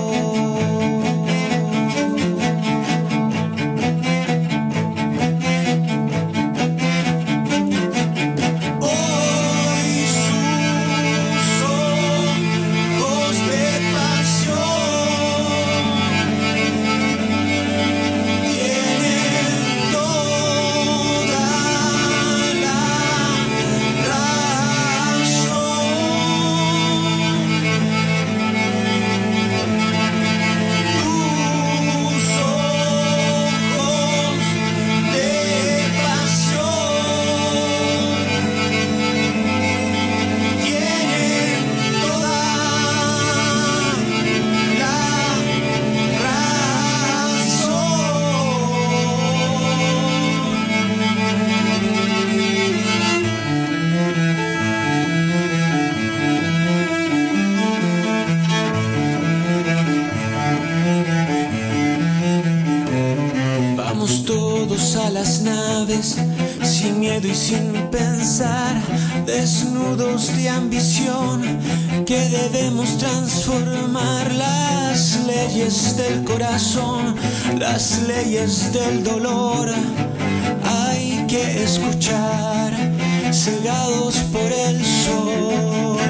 Sin miedo y sin pensar, desnudos de ambición, que debemos transformar las leyes del corazón, las leyes del dolor. Hay que escuchar, cegados por el sol,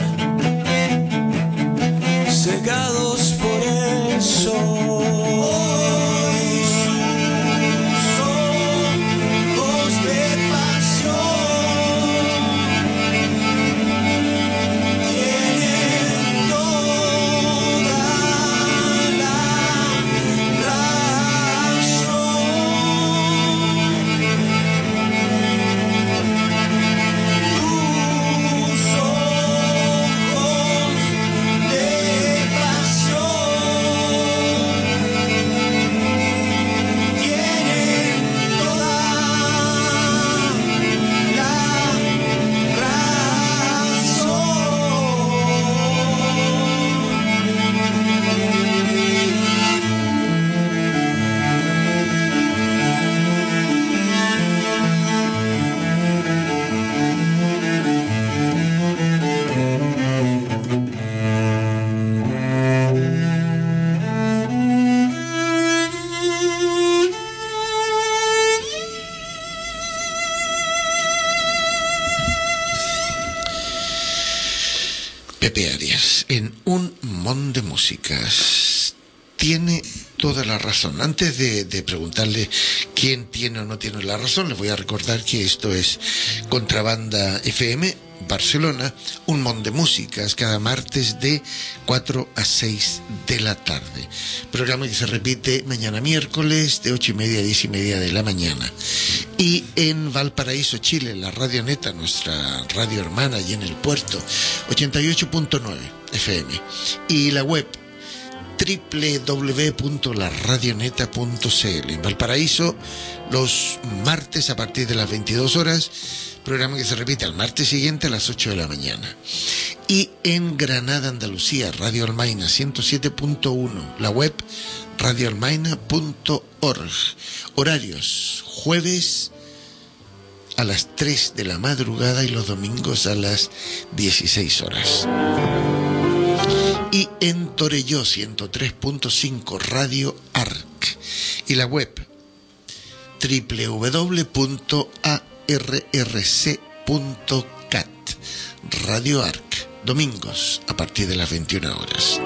cegados por el sol. Pepe Arias, en Un Mon de Músicas. Tiene toda la razón. Antes de, de preguntarle quién tiene o no tiene la razón, les voy a recordar que esto es Contrabanda F M, Barcelona, Un Mon de Músicas, cada martes de cuatro a seis de la tarde. Programa que se repite mañana miércoles de ocho y media a diez y media de la mañana. Y en Valparaíso, Chile, la Radio Neta, nuestra radio hermana, allí en el puerto, ochenta y ocho punto nueve F M. Y la web doble u doble u doble u punto la radioneta punto c l. En Valparaíso, los martes a partir de las veintidós horas, programa que se repite al martes siguiente a las ocho de la mañana. Y en Granada, Andalucía, Radio Almaina ciento siete punto uno, la web radio almaina punto org. Horarios: jueves a las tres de la madrugada y los domingos a las dieciséis horas. Y en Torelló, ciento tres punto cinco, Radio Arc. Y la web doble u doble u doble u punto a r r c punto cat. Radio Arc, domingos a partir de las veintiuna horas.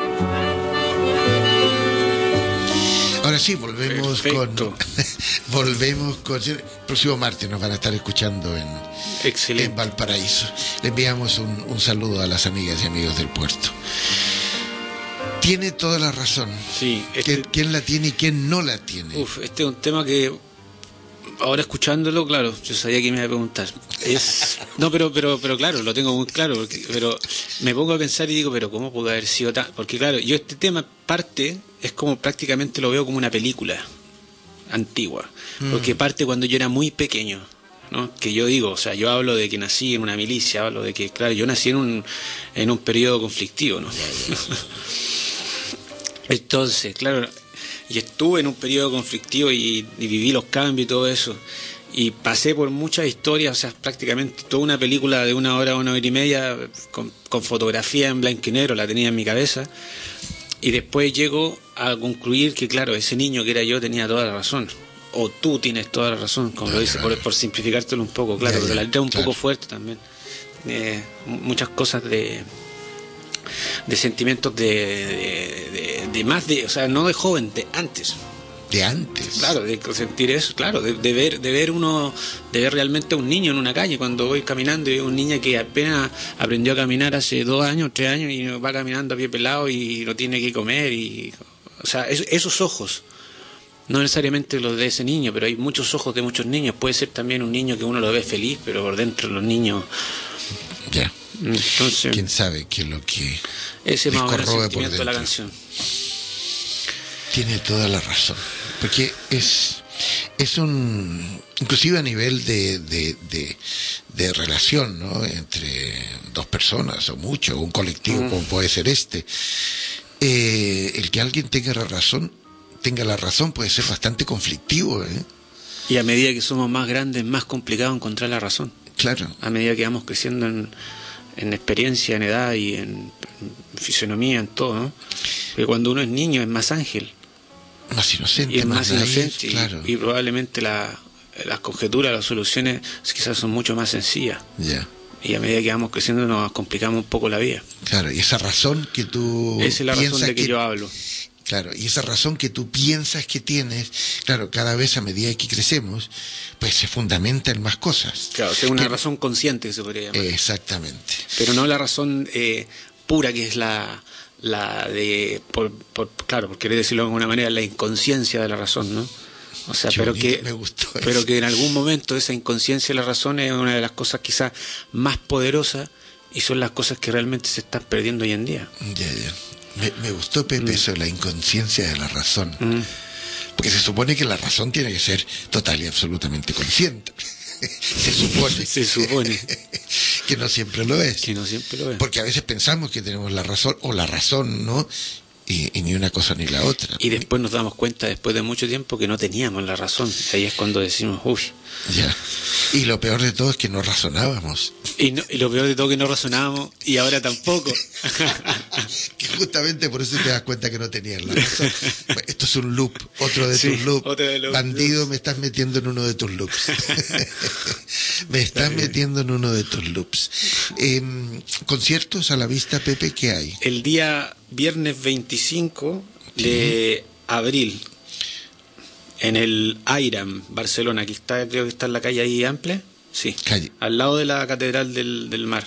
Ahora sí, volvemos Perfecto. con volvemos con el próximo martes nos van a estar escuchando en, en Valparaíso. Le enviamos un, un saludo a las amigas y amigos del puerto. Tiene toda la razón. Sí, este, ¿Quién la tiene y quién no la tiene? Uf, este es un tema que ahora escuchándolo, claro, yo sabía que me iba a preguntar. Es, no, pero, pero, pero claro, lo tengo muy claro, porque, pero me pongo a pensar y digo, pero ¿cómo pudo haber sido tan? Porque claro, yo este tema parte, es como prácticamente lo veo como una película antigua, mm. porque parte cuando yo era muy pequeño, ¿no? Que yo digo, o sea, yo hablo de que nací en una milicia, hablo de que, claro, yo nací en un, en un periodo conflictivo, ¿no? Entonces, claro, y estuve en un periodo conflictivo y, y viví los cambios y todo eso, y pasé por muchas historias, o sea, prácticamente toda una película de una hora, una hora y media, con, con fotografía en blanco y negro, la tenía en mi cabeza, y después llego a concluir que, claro, ese niño que era yo tenía toda la razón, o tú tienes toda la razón, como lo dice, por, por simplificártelo un poco, claro, pero la letra es un poco fuerte también, eh, muchas cosas de... de sentimientos de, de, de, de más de, o sea, no de joven, de antes. De antes. Claro, de sentir eso, claro, de, de ver, de ver uno, de ver realmente a un niño en una calle cuando voy caminando y un niño que apenas aprendió a caminar hace dos años, tres años y va caminando a pie pelado y no tiene que comer y, o sea, es, esos ojos, no necesariamente los de ese niño, pero hay muchos ojos de muchos niños. Puede ser también un niño que uno lo ve feliz, pero por dentro los niños. Ya. Yeah. Entonces, quién sabe qué es lo que ese más o menos el sentimiento de la canción. Tiene toda la razón, porque es es un inclusive a nivel de de, de, de relación, ¿no? Entre dos personas o mucho, un colectivo mm. como puede ser este, eh, el que alguien tenga la razón tenga la razón puede ser bastante conflictivo, ¿eh? Y a medida que somos más grandes, más complicado encontrar la razón. Claro. A medida que vamos creciendo en en experiencia, en edad y en, en fisonomía, en todo, ¿no? Porque cuando uno es niño es más ángel, más inocente, y es más, más inocente, inocente, y, claro. y probablemente la, las conjeturas, las soluciones quizás son mucho más sencillas. Ya. Yeah. Y a medida que vamos creciendo nos complicamos un poco la vida. Claro, y esa razón que tú esa es la razón de que, que yo hablo. Claro, y esa razón que tú piensas que tienes, claro, cada vez a medida que crecemos, pues se fundamenta en más cosas. Claro, o sea, una que, razón consciente que se podría llamar. Exactamente. Pero no la razón eh, pura, que es la la de, por, por, claro, por querer decirlo de alguna manera, la inconsciencia de la razón, ¿no? O sea, pero que, me gustó eso. pero que en algún momento esa inconsciencia de la razón es una de las cosas quizás más poderosas y son las cosas que realmente se están perdiendo hoy en día. Ya, ya. Me, me gustó, Pepe, mm. eso, la inconsciencia de la razón. Mm. Porque se supone que la razón tiene que ser total y absolutamente consciente. Se supone. Se supone. Que no siempre lo es. Que no siempre lo es. Porque a veces pensamos que tenemos la razón, o la razón, ¿no? Y, y ni una cosa ni la otra. Y después nos damos cuenta, después de mucho tiempo, que no teníamos la razón. Ahí es cuando decimos, uy. Ya. Y lo peor de todo es que no razonábamos. Y, no, y lo peor de todo que no razonábamos, y ahora tampoco. Que justamente por eso te das cuenta que no tenías la razón. Esto es un loop, otro de Sí, tus loops. otro de los Bandido, loops. me estás metiendo en uno de tus loops. Me estás metiendo en uno de tus loops. Eh, ¿Conciertos a la vista, Pepe, qué hay? El día viernes veinticinco de abril, en el Airam, Barcelona, aquí está, creo que está en la calle ahí amplia, sí, Calle. al lado de la Catedral del, del Mar.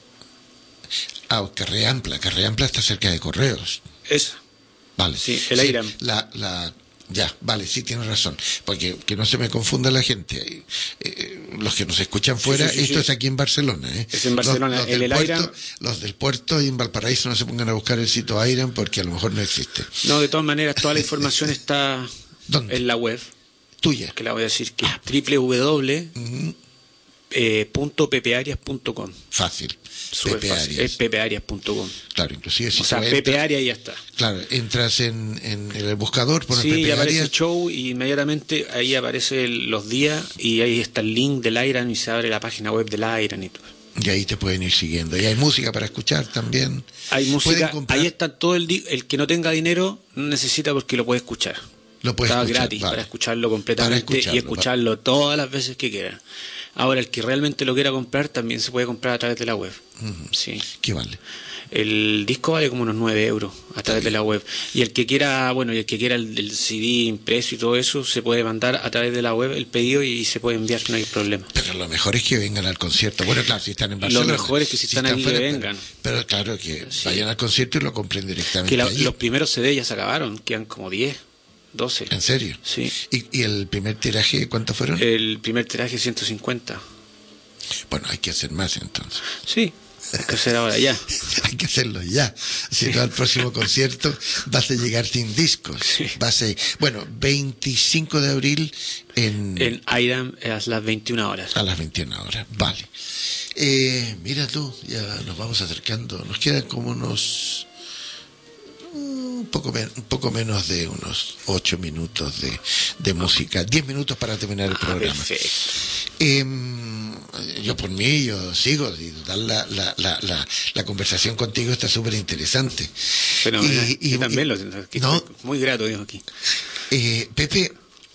Ah, Carreampla. Carreampla está cerca de Correos. Esa. Vale. Sí, el Airam. La, la, ya, vale, sí, tienes razón. Porque que no se me confunda la gente. Eh, eh, los que nos escuchan fuera, sí, sí, esto sí. es aquí en Barcelona. ¿eh? Es en Barcelona, Los, los el, del el puerto, Airam. los del puerto y en Valparaíso no se pongan a buscar el sitio Airam porque a lo mejor no existe. No, de todas maneras, toda la información está ¿Dónde? en la web, Tuya. que la voy a decir, que es doble u doble u doble u punto pepearias punto com. Fácil. Súper Pepe fácil. Arias. Es pepearias punto com. Claro, inclusive si O sea, tú Pepe entras- Arias y ya está. Claro, entras en, en el buscador, pones Sí, Pepe y aparece Arias. el show y inmediatamente ahí aparecen los días y ahí está el link del Airan y se abre la página web del Airan y todo. Y ahí te pueden ir siguiendo. Y hay música para escuchar también. Hay Pueden música, comprar- ahí está todo el di- el que no tenga dinero no necesita porque lo puede escuchar. Lo puedes Está escuchar, gratis vale. para escucharlo completamente Para escucharlo, y escucharlo todas las veces que quiera. Ahora, el que realmente lo quiera comprar también se puede comprar a través de la web. Ujú. Sí. ¿Qué vale? El disco vale como unos nueve euros a través de la web. Y el que quiera, bueno, y el que quiera el, el C D impreso y todo eso, se puede mandar a través de la web el pedido y se puede enviar, no hay problema. Pero lo mejor es que vengan al concierto. Bueno, claro, si están en Lo Barcelona. mejor es que si están ahí, que fuera, vengan. Pero, pero claro, que Sí. vayan al concierto y lo compren directamente Que la- allí. los primeros C D ya se acabaron, quedan como diez, doce. ¿En serio? Sí. ¿Y, y el primer tiraje cuánto fueron? El primer tiraje ciento cincuenta. Bueno, hay que hacer más entonces. Sí, hay que hacer ahora ya. Hay que hacerlo ya. Si no, al próximo concierto vas a llegar sin discos. Sí. Vas a, bueno, veinticinco de abril en, En Airam a las veintiuna horas. a las veintiuna horas. Vale. Eh, mira tú, ya nos vamos acercando. Nos quedan como unos... Un poco, men- un poco menos de unos ocho minutos de, de música. Diez minutos para terminar el Ah, programa. perfecto. Em, yo por mí, yo sigo. Y total, la, la, la, la, la conversación contigo está súper interesante. Pero Y- y- yo también y- lo siento. Aquí ¿no? estoy muy grato, digo aquí. Eh, Pepe,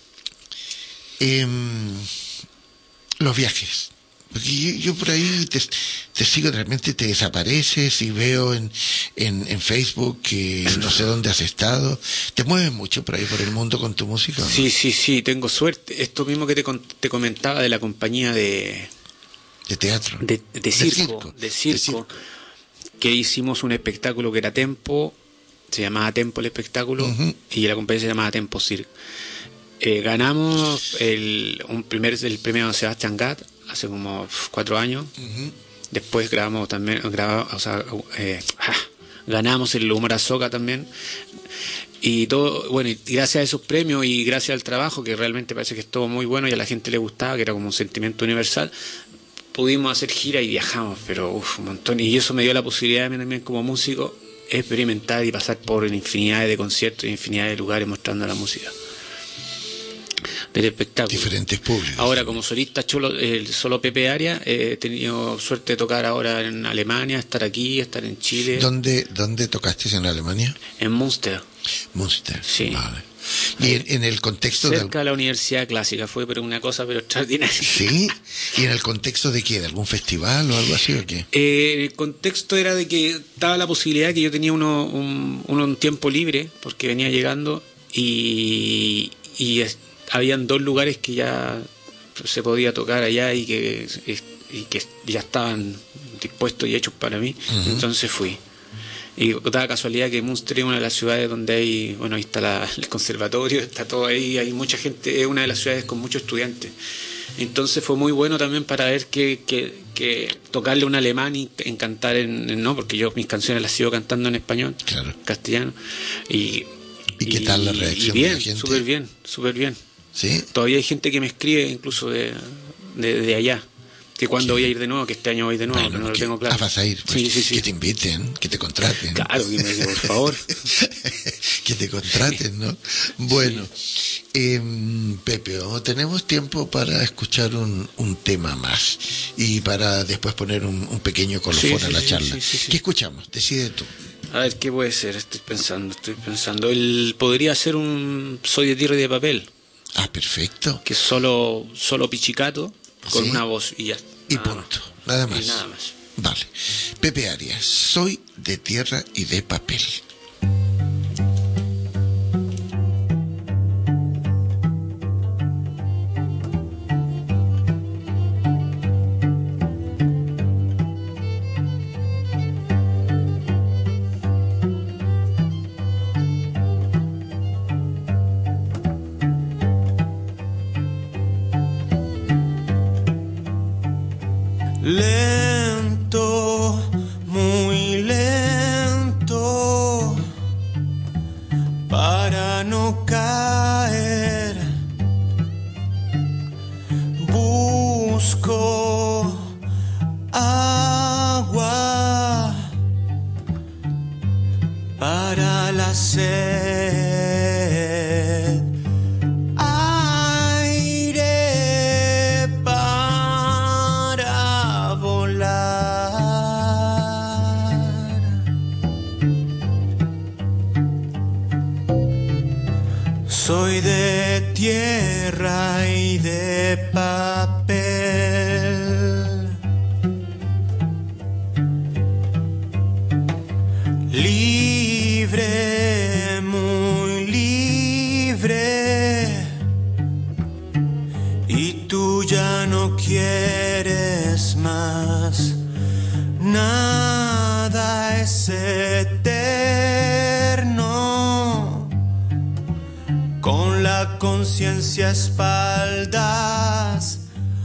em, los viajes. Porque yo, yo por ahí te, te sigo, realmente te desapareces y veo en, en, en Facebook que no sé dónde has estado. ¿Te mueves mucho por ahí por el mundo con tu música? ¿o no? Sí, sí, sí, tengo suerte. Esto mismo que te, con- te comentaba de la compañía de, De teatro. de, de circo, de circo, que hicimos un espectáculo que era Tempo, se llamaba Tempo el espectáculo, Ujú. y la compañía se llamaba Tempo Cirque. Eh, ganamos el, un primer, el premio de Sebastián Gat hace como uf, cuatro años. Ujú. Después grabamos también, grabamos, o sea, eh, ah, ganamos el Humor Azoka también. Y todo, bueno, y gracias a esos premios y gracias al trabajo, que realmente parece que estuvo muy bueno y a la gente le gustaba, que era como un sentimiento universal, pudimos hacer gira y viajamos, pero uf, un montón. Y eso me dio la posibilidad de mí también como músico experimentar y pasar por infinidad de conciertos y infinidad de lugares mostrando la música del espectáculo. Diferentes públicos. Ahora, como solista cholo, el solo Pepe Arias, eh, he tenido suerte de tocar ahora en Alemania, estar aquí, estar en Chile, ¿Dónde, ¿Dónde tocaste en Alemania? en Münster, Münster. Sí. Vale. Y en, en el contexto cerca de... de la Universidad Clásica. Fue pero una cosa pero extraordinaria. ¿Sí? ¿Y en el contexto de qué? ¿De algún festival o algo así o qué? Eh, el contexto era de que daba la posibilidad que yo tenía uno, un, uno un tiempo libre, porque venía llegando, y, y es- habían dos lugares que ya se podía tocar allá y que, y que ya estaban dispuestos y hechos para mí. Ujú. Entonces fui. Y daba casualidad que Münster es una de las ciudades donde hay, bueno, ahí está la- el conservatorio, está todo ahí, hay mucha gente, es una de las ciudades con muchos estudiantes. Entonces fue muy bueno también para ver que, que, que tocarle un alemán y en cantar en, en- no, porque yo mis canciones las sigo cantando en español, Claro. castellano. Y, ¿Y qué tal la reacción y de bien, la gente? súper bien, súper bien. ¿Sí? Todavía hay gente que me escribe incluso de, de, de allá, Que cuando voy a ir de nuevo, que este año voy de nuevo, Bueno, pero no lo que- tengo claro. ah, vas a ir, pues, Sí, sí, sí. que te inviten, que te contraten. Claro, que me diga, por favor. Que te contraten, ¿no? Bueno, eh, Pepe, ¿no? Tenemos tiempo para escuchar un, un tema más y para después poner un, un pequeño colofón Sí, a sí, la sí, charla. sí, sí, sí. ¿Qué escuchamos? Decide tú. A ver, ¿qué puede ser? Estoy pensando, estoy pensando. Él podría ser un Soy de tierra y de papel, Ah, perfecto. que es solo, solo pichicato, con Sí. una voz y ya. Y nada punto. más. Nada más. Y nada más. Vale. Pepe Arias, soy de tierra y de papel. Lento, muy lento, para no caer. Busco agua para la sed. Aire para volar. Soy de tierra y de papel. Libre, muy libre. Y tú ya no quieres más. Nada es eterno. Con la conciencia a espaldas,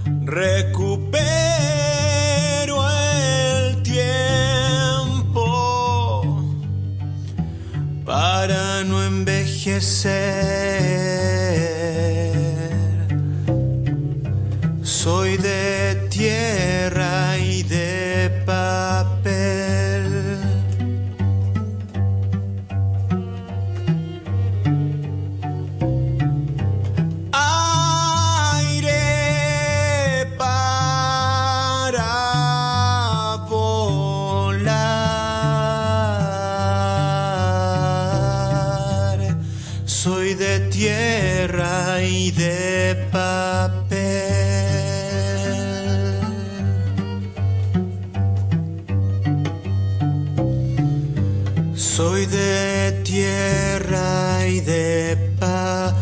recupero el tiempo para no envejecer. Soy de tierra y de papel. Aire para volar. Soy de tierra y de papel. Soy de tierra y de papel.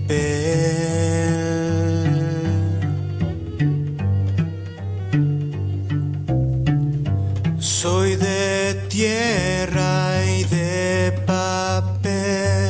Soy de tierra y de papel.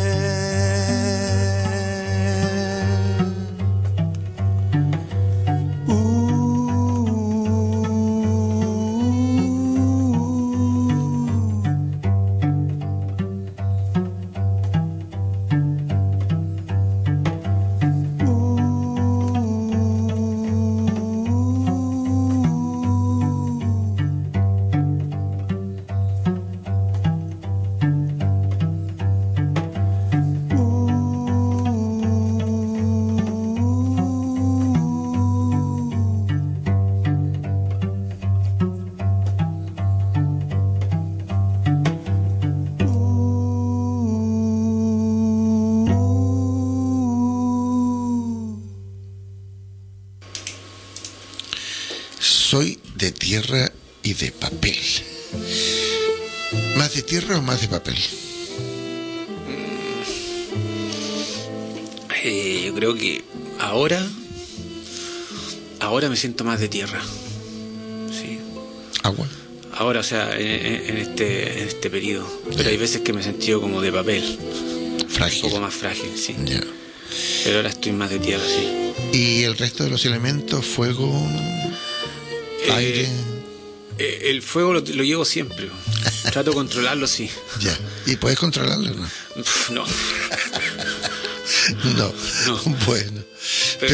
Soy de tierra y de papel. ¿Más de tierra o más de papel? Eh, yo creo que ahora, ahora me siento más de tierra. Sí. Agua. Ahora, o sea, en, en este, en este periodo. Pero hay veces que me he sentido como de papel. Frágil. Un poco más frágil, sí. Ya. Pero ahora estoy más de tierra, sí. ¿Y el resto de los elementos? Fuego, aire. Eh, el fuego lo, lo llevo siempre. Trato de controlarlo, sí. Ya. ¿Y puedes controlarlo o no? No. No. No. Bueno. Pero,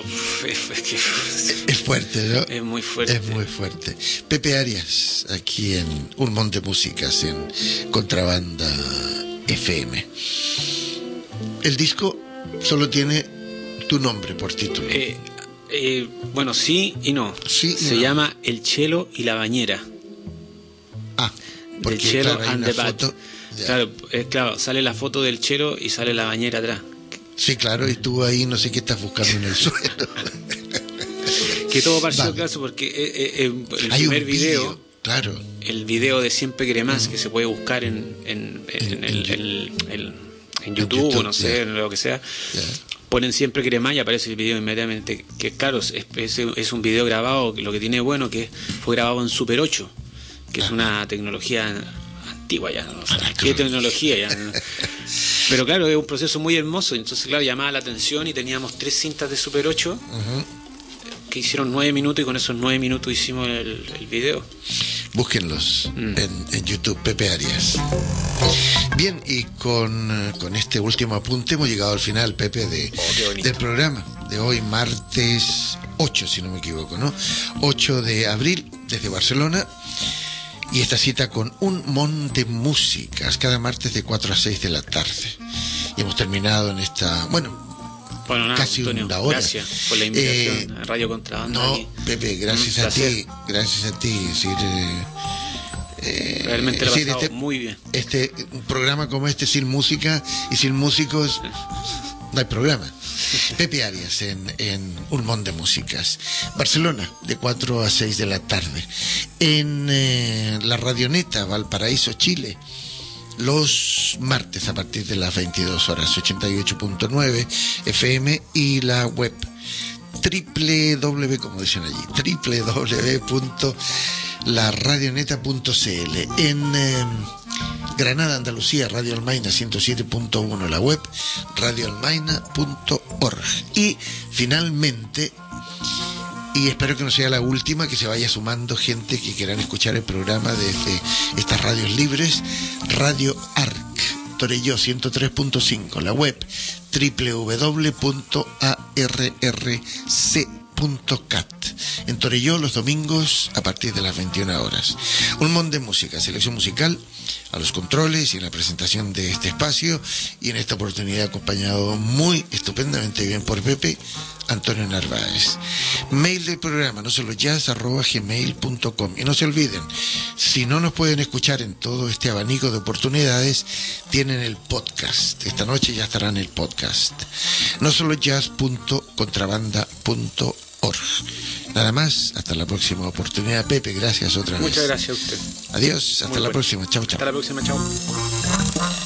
es, es, que, es fuerte, ¿no? Es muy fuerte. Es muy fuerte. Pepe Arias, aquí en Un Monte Músicas, en Contrabanda F M. El disco solo tiene tu nombre por título. Eh, eh, bueno, sí y no. Sí y Se no. llama El Chelo y la Bañera. Ah, porque The Chelo claro, hay and una the Bat. foto. Ya. Claro, eh, claro, sale la foto del chelo y sale la bañera atrás. Sí, claro, y tú ahí no sé qué estás buscando en el suelo. Que todo pareció Vale. claro porque eh, eh, el Hay primer un video, vídeo, claro. el video de Siempre Quiere Más, Mm. que se puede buscar en, en, en, En- el- en- el- el- en YouTube, YouTube, o no sé, ya. en lo que sea. Ya. Ponen Siempre Quiere Más y aparece el video inmediatamente. Que claro, es, es, es un video grabado, que lo que tiene bueno que fue grabado en Super ocho, que es una tecnología antigua ya, no sé, qué tecnología ya. ¿no? Pero claro, es un proceso muy hermoso, entonces claro, llamaba la atención y teníamos tres cintas de Super ocho Ujú. que hicieron nueve minutos y con esos nueve minutos hicimos el, el video. Búsquenlos Mm. en, en YouTube, Pepe Arias. Bien, y con, eh, con este último apunte hemos llegado al final, Pepe, de, Oh, qué bonito. del programa de hoy, martes ocho, si no me equivoco, ¿no? ocho de abril, desde Barcelona. Y esta cita con Un Monte Músicas, cada martes de cuatro a seis de la tarde. Y hemos terminado en esta, bueno, Bueno, nada, casi Antonio, una hora. gracias por la invitación Eh, a Radio Contrabanda. No, aquí. Pepe, gracias Un a ti, placer. gracias a ti. Es decir, eh, eh, Realmente lo he es decir, pasado este, muy bien. este un programa como este sin música y sin músicos no hay programa. Pepe Arias en, en Un Monte de Músicas, Barcelona, de cuatro a seis de la tarde. En eh, la Radioneta, Valparaíso, Chile, los martes a partir de las veintidós horas, ochenta y ocho punto nueve F M, y la web www, como dicen allí, www punto la radioneta punto c l. En eh, Granada, Andalucía, Radio Almaina ciento siete punto uno, la web radio almaina punto org. Y finalmente, y espero que no sea la última, que se vaya sumando gente que quieran escuchar el programa desde estas radios libres, Radio Arc, Torelló ciento tres punto cinco, la web www punto arrc punto cat. En Torelló los domingos a partir de las veintiuna horas. Un Monte de Música, selección musical, a los controles y en la presentación de este espacio, y en esta oportunidad acompañado muy estupendamente bien por Pepe, Antonio Narváez. Mail del programa, no solo jazz arroba gmail punto com. Y no se olviden, si no nos pueden escuchar en todo este abanico de oportunidades, tienen el podcast. Esta noche ya estará en el podcast. No solo jazz punto contrabanda punto org. Nada más, hasta la próxima oportunidad. Pepe, gracias otra vez. Muchas gracias a usted. Adiós, hasta Muy la bueno. próxima. Chao, chao. Hasta la próxima, chao.